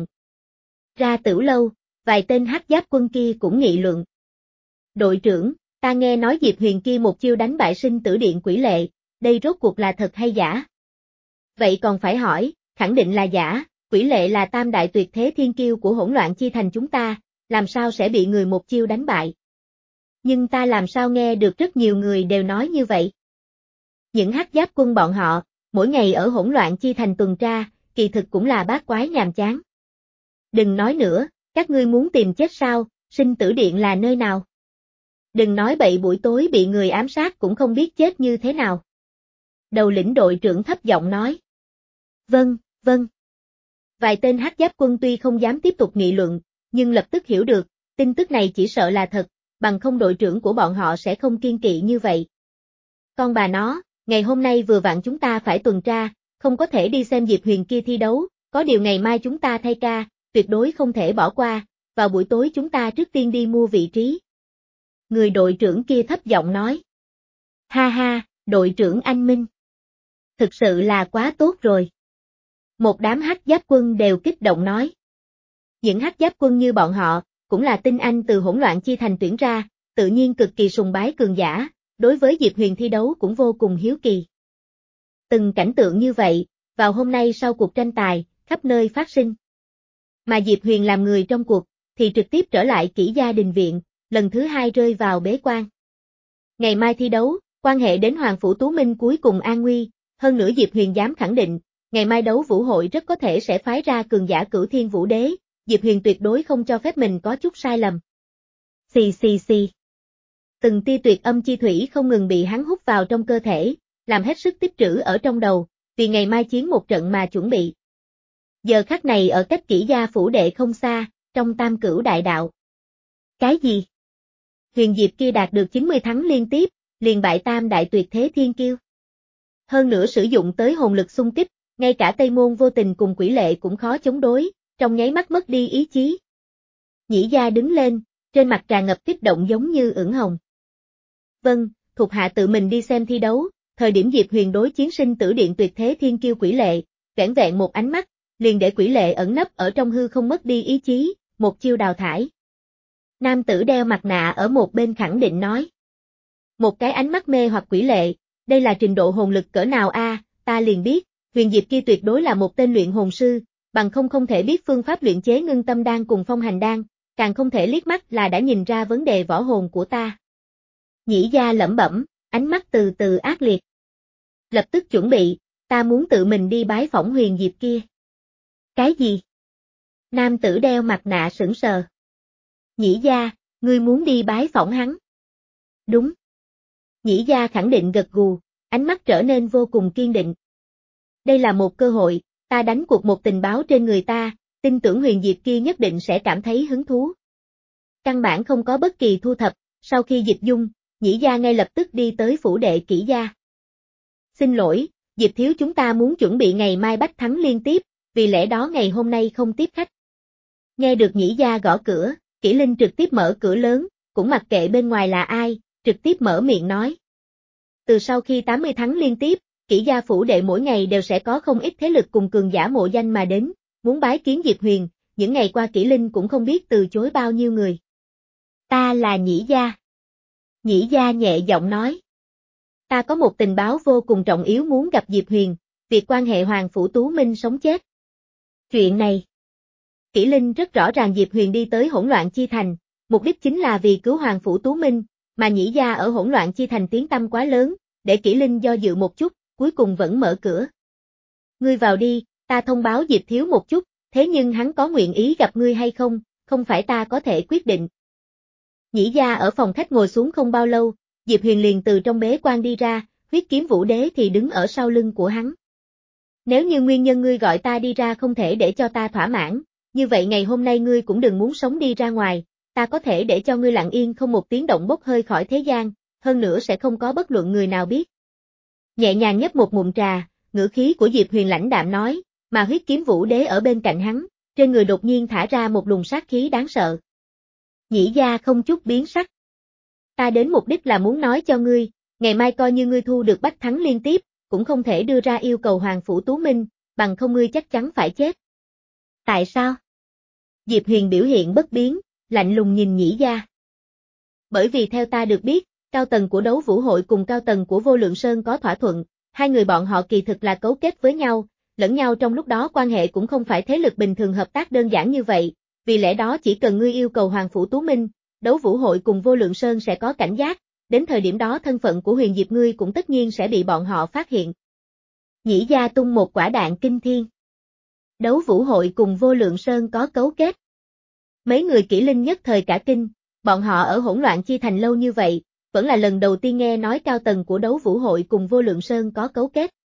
Ra tử lâu, vài tên hắc giáp quân kia cũng nghị luận. Đội trưởng, ta nghe nói Diệp Huyền kia một chiêu đánh bại sinh tử điện quỷ lệ, đây rốt cuộc là thật hay giả? Vậy còn phải hỏi, khẳng định là giả, quỷ lệ là tam đại tuyệt thế thiên kiêu của hỗn loạn chi thành chúng ta, làm sao sẽ bị người một chiêu đánh bại? Nhưng ta làm sao nghe được rất nhiều người đều nói như vậy? Những hắc giáp quân bọn họ, mỗi ngày ở hỗn loạn chi thành tuần tra, kỳ thực cũng là bát quái nhàm chán. Đừng nói nữa, các ngươi muốn tìm chết sao, sinh tử điện là nơi nào? Đừng nói bậy buổi tối bị người ám sát cũng không biết chết như thế nào. Đầu lĩnh đội trưởng thấp giọng nói. Vâng, vâng. Vài tên hắc giáp quân tuy không dám tiếp tục nghị luận, nhưng lập tức hiểu được, tin tức này chỉ sợ là thật, bằng không đội trưởng của bọn họ sẽ không kiên kỵ như vậy. Con bà nó, ngày hôm nay vừa vặn chúng ta phải tuần tra, không có thể đi xem Diệp Huyền kia thi đấu, có điều ngày mai chúng ta thay ca, tuyệt đối không thể bỏ qua, vào buổi tối chúng ta trước tiên đi mua vị trí. Người đội trưởng kia thấp giọng nói. Ha ha, đội trưởng anh Minh. Thực sự là quá tốt rồi. Một đám hắc giáp quân đều kích động nói. Những hắc giáp quân như bọn họ, cũng là tinh anh từ hỗn loạn chi thành tuyển ra, tự nhiên cực kỳ sùng bái cường giả, đối với Diệp Huyền thi đấu cũng vô cùng hiếu kỳ. Từng cảnh tượng như vậy, vào hôm nay sau cuộc tranh tài, khắp nơi phát sinh. Mà Diệp Huyền làm người trong cuộc, thì trực tiếp trở lại Kỷ Gia đình viện, lần thứ hai rơi vào bế quan. Ngày mai thi đấu, quan hệ đến Hoàng Phủ Tú Minh cuối cùng an nguy, hơn nữa Diệp Huyền dám khẳng định, ngày mai đấu vũ hội rất có thể sẽ phái ra cường giả Cửu Thiên Vũ Đế, Diệp Huyền tuyệt đối không cho phép mình có chút sai lầm. Xì xì xì. Từng tia tuyệt âm chi thủy không ngừng bị hắn hút vào trong cơ thể, làm hết sức tích trữ ở trong đầu, vì ngày mai chiến một trận mà chuẩn bị. Giờ khắc này ở cách Kỷ Gia phủ đệ không xa, trong Tam Cửu Đại Đạo. Cái gì? Huyền Diệp kia đạt được chín mươi thắng liên tiếp, liền bại tam đại tuyệt thế thiên kiêu. Hơn nữa sử dụng tới hồn lực xung kích, ngay cả Tây Môn Vô Tình cùng Quỷ Lệ cũng khó chống đối, trong nháy mắt mất đi ý chí. Nhĩ Gia đứng lên, trên mặt tràn ngập kích động giống như ửng hồng. Vâng, thuộc hạ tự mình đi xem thi đấu, thời điểm Diệp Huyền đối chiến sinh tử điện tuyệt thế thiên kiêu Quỷ Lệ, vẻn vẹn một ánh mắt, liền để Quỷ Lệ ẩn nấp ở trong hư không mất đi ý chí, một chiêu đào thải. Nam tử đeo mặt nạ ở một bên khẳng định nói. Một cái ánh mắt mê hoặc Quỷ Lệ, đây là trình độ hồn lực cỡ nào a, ta liền biết, Huyền Diệp kia tuyệt đối là một tên luyện hồn sư, bằng không không thể biết phương pháp luyện chế ngưng tâm đan cùng phong hành đan, càng không thể liếc mắt là đã nhìn ra vấn đề võ hồn của ta. Nhĩ Gia lẩm bẩm, ánh mắt từ từ ác liệt. Lập tức chuẩn bị, ta muốn tự mình đi bái phỏng Huyền Diệp kia. Cái gì? Nam tử đeo mặt nạ sững sờ. Nhĩ Gia, ngươi muốn đi bái phỏng hắn? Đúng. Nhĩ Gia khẳng định gật gù, ánh mắt trở nên vô cùng kiên định. Đây là một cơ hội, ta đánh cuộc một tình báo trên người ta, tin tưởng Huyền Diệp kia nhất định sẽ cảm thấy hứng thú. Căn bản không có bất kỳ thu thập, sau khi dịch dung, Nhĩ Gia ngay lập tức đi tới phủ đệ Kỷ Gia. Xin lỗi, Diệp thiếu chúng ta muốn chuẩn bị ngày mai bách thắng liên tiếp, vì lẽ đó ngày hôm nay không tiếp khách. Nghe được Nhĩ Gia gõ cửa, Kỷ Linh trực tiếp mở cửa lớn, cũng mặc kệ bên ngoài là ai, trực tiếp mở miệng nói. Từ sau khi tám mươi thắng liên tiếp, Kỷ Gia phủ đệ mỗi ngày đều sẽ có không ít thế lực cùng cường giả mộ danh mà đến, muốn bái kiến Diệp Huyền, những ngày qua Kỷ Linh cũng không biết từ chối bao nhiêu người. Ta là Nhĩ Gia. Nhĩ Gia nhẹ giọng nói. Ta có một tình báo vô cùng trọng yếu muốn gặp Diệp Huyền, việc quan hệ Hoàng Phủ Tú Minh sống chết. Chuyện này. Kỷ Linh rất rõ ràng Diệp Huyền đi tới hỗn loạn chi thành, mục đích chính là vì cứu Hoàng Phủ Tú Minh, mà Nhĩ Gia ở hỗn loạn chi thành tiếng tăm quá lớn, để Kỷ Linh do dự một chút, cuối cùng vẫn mở cửa. Ngươi vào đi, ta thông báo Diệp thiếu một chút, thế nhưng hắn có nguyện ý gặp ngươi hay không, không phải ta có thể quyết định. Nhĩ Gia ở phòng khách ngồi xuống không bao lâu, Diệp Huyền liền từ trong bế quan đi ra, huyết kiếm vũ đế thì đứng ở sau lưng của hắn. Nếu như nguyên nhân ngươi gọi ta đi ra không thể để cho ta thỏa mãn, như vậy ngày hôm nay ngươi cũng đừng muốn sống đi ra ngoài, ta có thể để cho ngươi lặng yên không một tiếng động bốc hơi khỏi thế gian, hơn nữa sẽ không có bất luận người nào biết. Nhẹ nhàng nhấp một ngụm trà, ngữ khí của Diệp Huyền lãnh đạm nói, mà huyết kiếm vũ đế ở bên cạnh hắn, trên người đột nhiên thả ra một luồng sát khí đáng sợ. Nhĩ Gia không chút biến sắc. Ta đến mục đích là muốn nói cho ngươi, ngày mai coi như ngươi thu được bách thắng liên tiếp, cũng không thể đưa ra yêu cầu Hoàng Phủ Tú Minh, bằng không ngươi chắc chắn phải chết. Tại sao? Diệp Huyền biểu hiện bất biến, lạnh lùng nhìn Nhĩ Gia. Bởi vì theo ta được biết, cao tầng của đấu vũ hội cùng cao tầng của Vô Lượng Sơn có thỏa thuận, hai người bọn họ kỳ thực là cấu kết với nhau, lẫn nhau trong lúc đó quan hệ cũng không phải thế lực bình thường hợp tác đơn giản như vậy, vì lẽ đó chỉ cần ngươi yêu cầu Hoàng Phủ Tú Minh, đấu vũ hội cùng Vô Lượng Sơn sẽ có cảnh giác, đến thời điểm đó thân phận của Huyền Diệp ngươi cũng tất nhiên sẽ bị bọn họ phát hiện. Nhĩ Gia tung một quả đạn kinh thiên. Đấu vũ hội cùng Vô Lượng Sơn có cấu kết. Mấy người Kỷ Linh nhất thời cả kinh, bọn họ ở hỗn loạn chi thành lâu như vậy, vẫn là lần đầu tiên nghe nói cao tầng của đấu vũ hội cùng Vô Lượng Sơn có cấu kết.